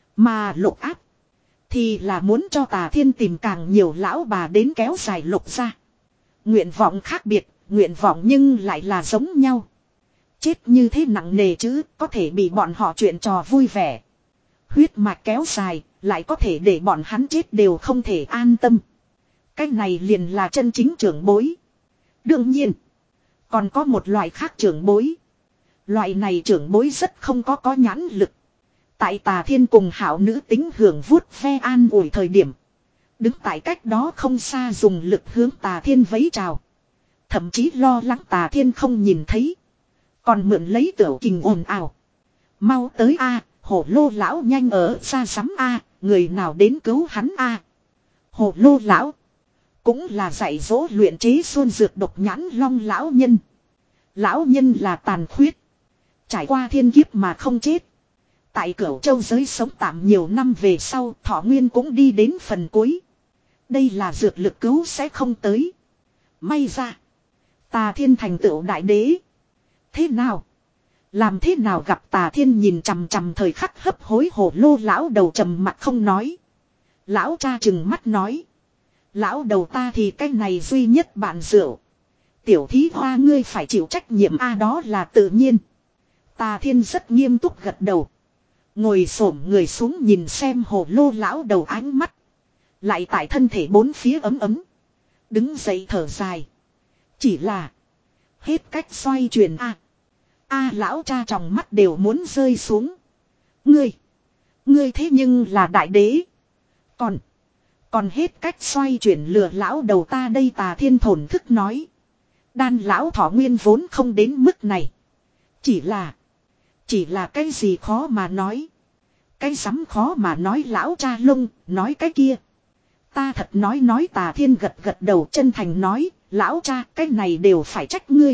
Speaker 1: Mà Lục Áp thì là muốn cho Tà Thiên tìm càng nhiều lão bà đến kéo dài Lục ra. Nguyện vọng khác biệt, nguyện vọng nhưng lại là giống nhau. Chết như thế nặng nề chứ, có thể bị bọn họ chuyện trò vui vẻ. Huyết mạch kéo dài, lại có thể để bọn hắn chết đều không thể an tâm. Cái này liền là chân chính trưởng bối. Đương nhiên, còn có một loại khác trưởng bối. Loại này trưởng bối rất không có có nhãn lực. Tại Tà Thiên cùng Hạo nữ tính hưởng vuốt ve an ủi thời điểm. Đứng tại cách đó không xa dùng lực hướng Tà Thiên vẫy chào. Thậm chí lo lắng Tà Thiên không nhìn thấy. Còn mượn lấy tiểu kình ồn ào. Mau tới a, Hổ Lô lão nhanh ở xa sắm a, người nào đến cứu hắn a. Hổ Lô lão cũng là dạy dỗ luyện chế xuân dược độc nhãn long lão nhân. Lão nhân là tàn khuyết, trải qua thiên kiếp mà không chết. Tại Cửu Châu giới sống tạm nhiều năm về sau, thọ nguyên cũng đi đến phần cuối. Đây là dược lực cứu sẽ không tới. May ra, Tà Thiên thành tựu đại đế. Thế nào? Làm thế nào gặp Tà Thiên nhìn chằm chằm thời khắc hấp hối Hổ Lô lão đầu trầm mặt không nói. Lão cha trừng mắt nói. Lão đầu ta thì cái này duy nhất bạn rượu. Tiểu thí hoa ngươi phải chịu trách nhiệm a đó là tự nhiên. Tà Thiên rất nghiêm túc gật đầu. Ngồi xổm người xuống nhìn xem Hổ Lô lão đầu ánh mắt. Lại tại thân thể bốn phía ấm ấm. Đứng dậy thở dài. Chỉ là hết cách xoay chuyển a. A lão cha trong mắt đều muốn rơi xuống. Ngươi. Ngươi thế nhưng là đại đế. Còn. Còn hết cách xoay chuyển lừa lão đầu ta đây Tà Thiên thổn thức nói. Đan lão thọ nguyên vốn không đến mức này. Chỉ là. Chỉ là cái gì khó mà nói. Cái sắm khó mà nói lão cha lông, nói cái kia. Ta thật nói nói Tà Thiên gật gật đầu chân thành nói. Lão cha cái này đều phải trách ngươi.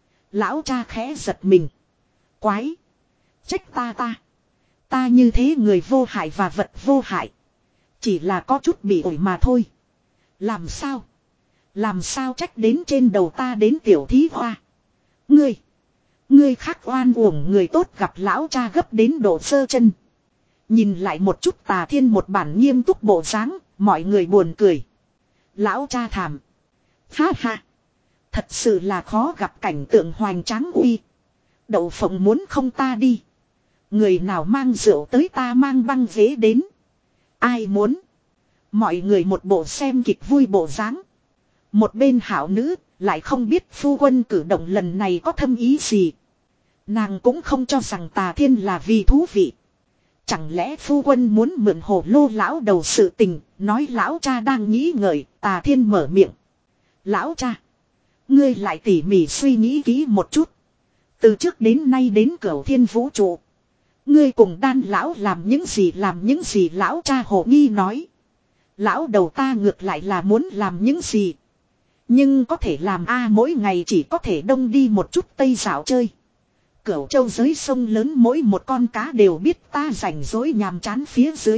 Speaker 1: Lão cha khẽ giật mình. Quái. Trách ta ta. Ta như thế người vô hại và vật vô hại. Chỉ là có chút bị ổi mà thôi. Làm sao? Làm sao trách đến trên đầu ta đến tiểu thí hoa. Ngươi. Ngươi khác oan uổng người tốt gặp lão cha gấp đến độ sơ chân. Nhìn lại một chút Tà Thiên một bản nghiêm túc bộ dáng, mọi người buồn cười. Lão cha thảm. Ha ha. Thật sự là khó gặp cảnh tượng hoành tráng uy. Đậu phộng muốn không ta đi. Người nào mang rượu tới ta mang băng ghế đến. Ai muốn. Mọi người một bộ xem kịch vui bộ dáng. Một bên Hạo nữ lại không biết phu quân cử động lần này có thâm ý gì. Nàng cũng không cho rằng Tà Thiên là vì thú vị. Chẳng lẽ phu quân muốn mượn Hổ Lô lão đầu sự tình. Nói lão cha đang nghĩ ngợi. Tà Thiên mở miệng. Lão cha. Ngươi lại tỉ mỉ suy nghĩ kỹ một chút. Từ trước đến nay đến Cửu Thiên vũ trụ. Ngươi cùng Đan lão làm những gì làm những gì lão cha hồ nghi nói. Lão đầu ta ngược lại là muốn làm những gì. Nhưng có thể làm a mỗi ngày chỉ có thể đông đi một chút tây dạo chơi. Cửu châu giới sông lớn mỗi một con cá đều biết ta rảnh rỗi nhàm chán phía dưới.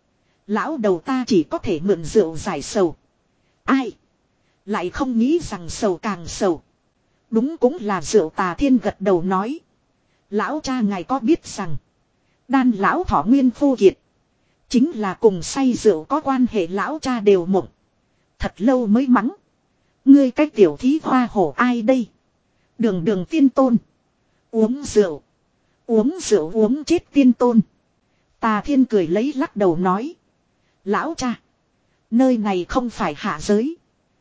Speaker 1: Lão đầu ta chỉ có thể mượn rượu giải sầu. Ai? Lại không nghĩ rằng sầu càng sầu. Đúng cũng là rượu. Tà Thiên gật đầu nói. Lão cha ngài có biết rằng. Đan lão thọ nguyên khô kiệt. Chính là cùng say rượu có quan hệ lão cha đều mộng. Thật lâu mới mắng. Ngươi cái tiểu thí hoa hổ ai đây? Đường đường tiên tôn. Uống rượu. Uống rượu uống chết tiên tôn. Tà Thiên cười lấy lắc đầu nói. Lão cha. Nơi này không phải hạ giới.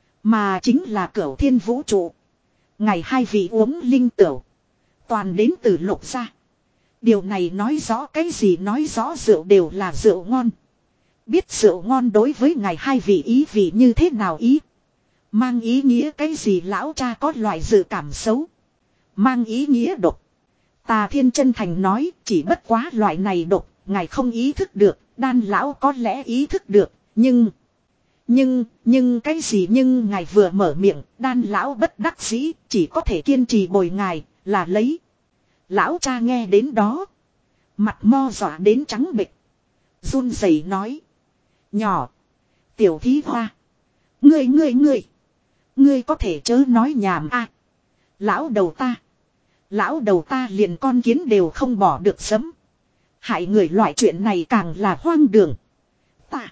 Speaker 1: Mà chính là Cửu Thiên vũ trụ. Ngày hai vị uống linh tửu. Toàn đến từ Lục gia. Điều này nói rõ cái gì nói rõ rượu đều là rượu ngon. Biết rượu ngon đối với ngài hai vị ý vị như thế nào ý. Mang ý nghĩa cái gì lão cha có loại dự cảm xấu. Mang ý nghĩa độc. Tà Thiên chân thành nói chỉ bất quá loại này độc. Ngài không ý thức được. Đan lão có lẽ ý thức được. Nhưng. Nhưng. Nhưng cái gì nhưng ngài vừa mở miệng. Đan lão bất đắc dĩ. Chỉ có thể kiên trì bồi ngài. Là lấy. Lão cha nghe đến đó. Mặt mo dọa đến trắng bệch. Run rẩy nói. Nhỏ. Tiểu thí hoa. Ngươi ngươi ngươi. Ngươi có thể chớ nói nhảm a. Lão đầu ta. Lão đầu ta liền con kiến đều không bỏ được sấm. Hại người loại chuyện này càng là hoang đường. Ta.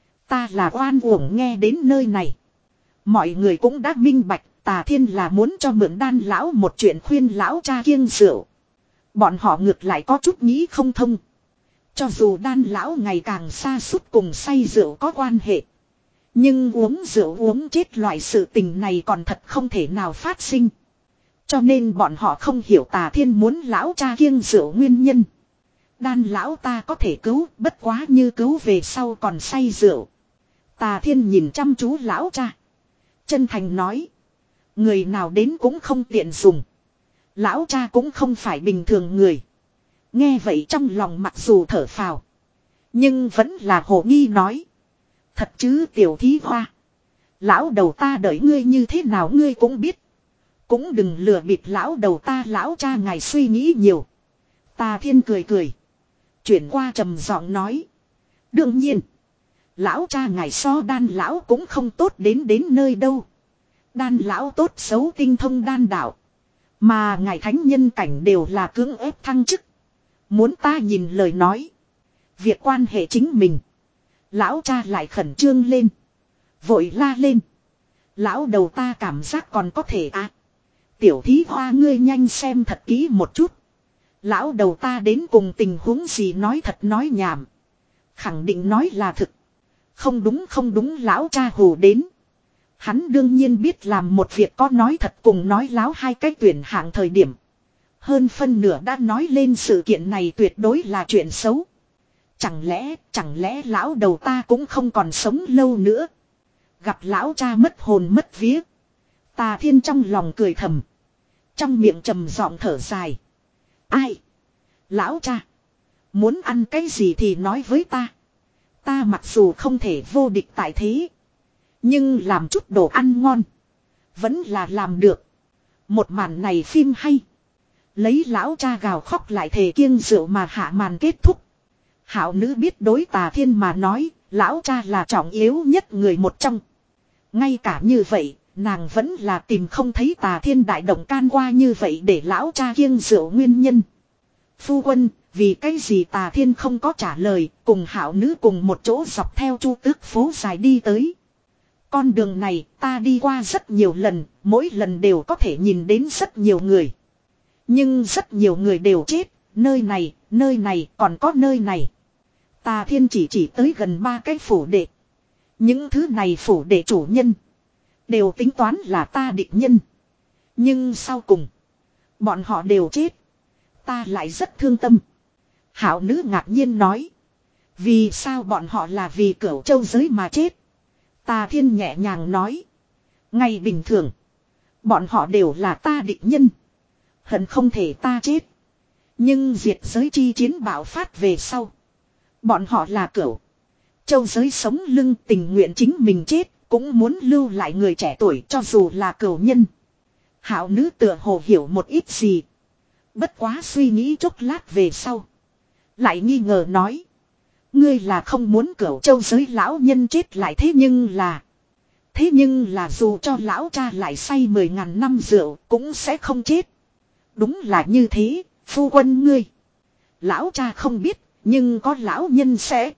Speaker 1: Ta là oan uổng nghe đến nơi này. Mọi người cũng đã minh bạch. Tà Thiên là muốn cho mượn Đan lão một chuyện khuyên lão cha kiêng rượu. Bọn họ ngược lại có chút nghĩ không thông. Cho dù Đan lão ngày càng xa suốt cùng say rượu có quan hệ. Nhưng uống rượu uống chết loại sự tình này còn thật không thể nào phát sinh. Cho nên bọn họ không hiểu Tà Thiên muốn lão cha kiêng rượu nguyên nhân. Đan lão ta có thể cứu, bất quá như cứu về sau còn say rượu. Tà Thiên nhìn chăm chú lão cha. Chân thành nói. Người nào đến cũng không tiện dùng. Lão cha cũng không phải bình thường người. Nghe vậy trong lòng mặc dù thở phào. Nhưng vẫn là hồ nghi nói. Thật chứ tiểu thí hoa. Lão đầu ta đợi ngươi như thế nào ngươi cũng biết. Cũng đừng lừa bịp lão đầu ta lão cha ngài suy nghĩ nhiều. Tà Thiên cười cười. Chuyển qua trầm giọng nói. Đương nhiên. Lão cha ngài so Đan lão cũng không tốt đến đến nơi đâu. Đan lão tốt xấu tinh thông đan đạo. Mà ngài thánh nhân cảnh đều là cưỡng ép thăng chức. Muốn ta nhìn lời nói. Việc quan hệ chính mình. Lão cha lại khẩn trương lên. Vội la lên. Lão đầu ta cảm giác còn có thể à. Tiểu thí hoa ngươi nhanh xem thật kỹ một chút. Lão đầu ta đến cùng tình huống gì nói thật nói nhảm. Khẳng định nói là thực. Không đúng không đúng lão cha hù đến. Hắn đương nhiên biết làm một việc có nói thật cùng nói láo hai cái tuyển hạng thời điểm. Hơn phân nửa đã nói lên sự kiện này tuyệt đối là chuyện xấu. Chẳng lẽ, chẳng lẽ lão đầu ta cũng không còn sống lâu nữa. Gặp lão cha mất hồn mất vía. Tà Thiên trong lòng cười thầm. Trong miệng trầm giọng thở dài. Ai? Lão cha. Muốn ăn cái gì thì nói với ta. Ta mặc dù không thể vô địch tại thế. Nhưng làm chút đồ ăn ngon. Vẫn là làm được. Một màn này phim hay. Lấy lão cha gào khóc lại thề kiêng rượu mà hạ màn kết thúc. Hảo nữ biết đối Tà Thiên mà nói. Lão cha là trọng yếu nhất người một trong. Ngay cả như vậy. Nàng vẫn là tìm không thấy Tà Thiên đại động can qua như vậy để lão cha kiêng rượu nguyên nhân. Phu quân, vì cái gì Tà Thiên không có trả lời, cùng hảo nữ cùng một chỗ dọc theo Chu Tước phố dài đi tới. Con đường này ta đi qua rất nhiều lần, mỗi lần đều có thể nhìn đến rất nhiều người. Nhưng rất nhiều người đều chết, nơi này, nơi này, còn có nơi này. Tà Thiên chỉ chỉ tới gần ba cái phủ đệ. Những thứ này phủ đệ chủ nhân. Đều tính toán là ta địch nhân. Nhưng sau cùng. Bọn họ đều chết. Ta lại rất thương tâm. Hảo nữ ngạc nhiên nói. Vì sao bọn họ là vì Cửu Châu giới mà chết. Tà Thiên nhẹ nhàng nói. Ngày bình thường. Bọn họ đều là ta địch nhân. Hận không thể ta chết. Nhưng diệt giới chi chiến bạo phát về sau. Bọn họ là cửu. Châu giới sống lưng tình nguyện chính mình chết. Cũng muốn lưu lại người trẻ tuổi cho dù là cửu nhân. Hảo nữ tựa hồ hiểu một ít gì. Bất quá suy nghĩ chốc lát về sau. Lại nghi ngờ nói. Ngươi là không muốn cửu châu giới lão nhân chết lại thế nhưng là. Thế nhưng là dù cho lão cha lại say mười ngàn năm rượu cũng sẽ không chết. Đúng là như thế, phu quân ngươi. Lão cha không biết, nhưng có lão nhân sẽ.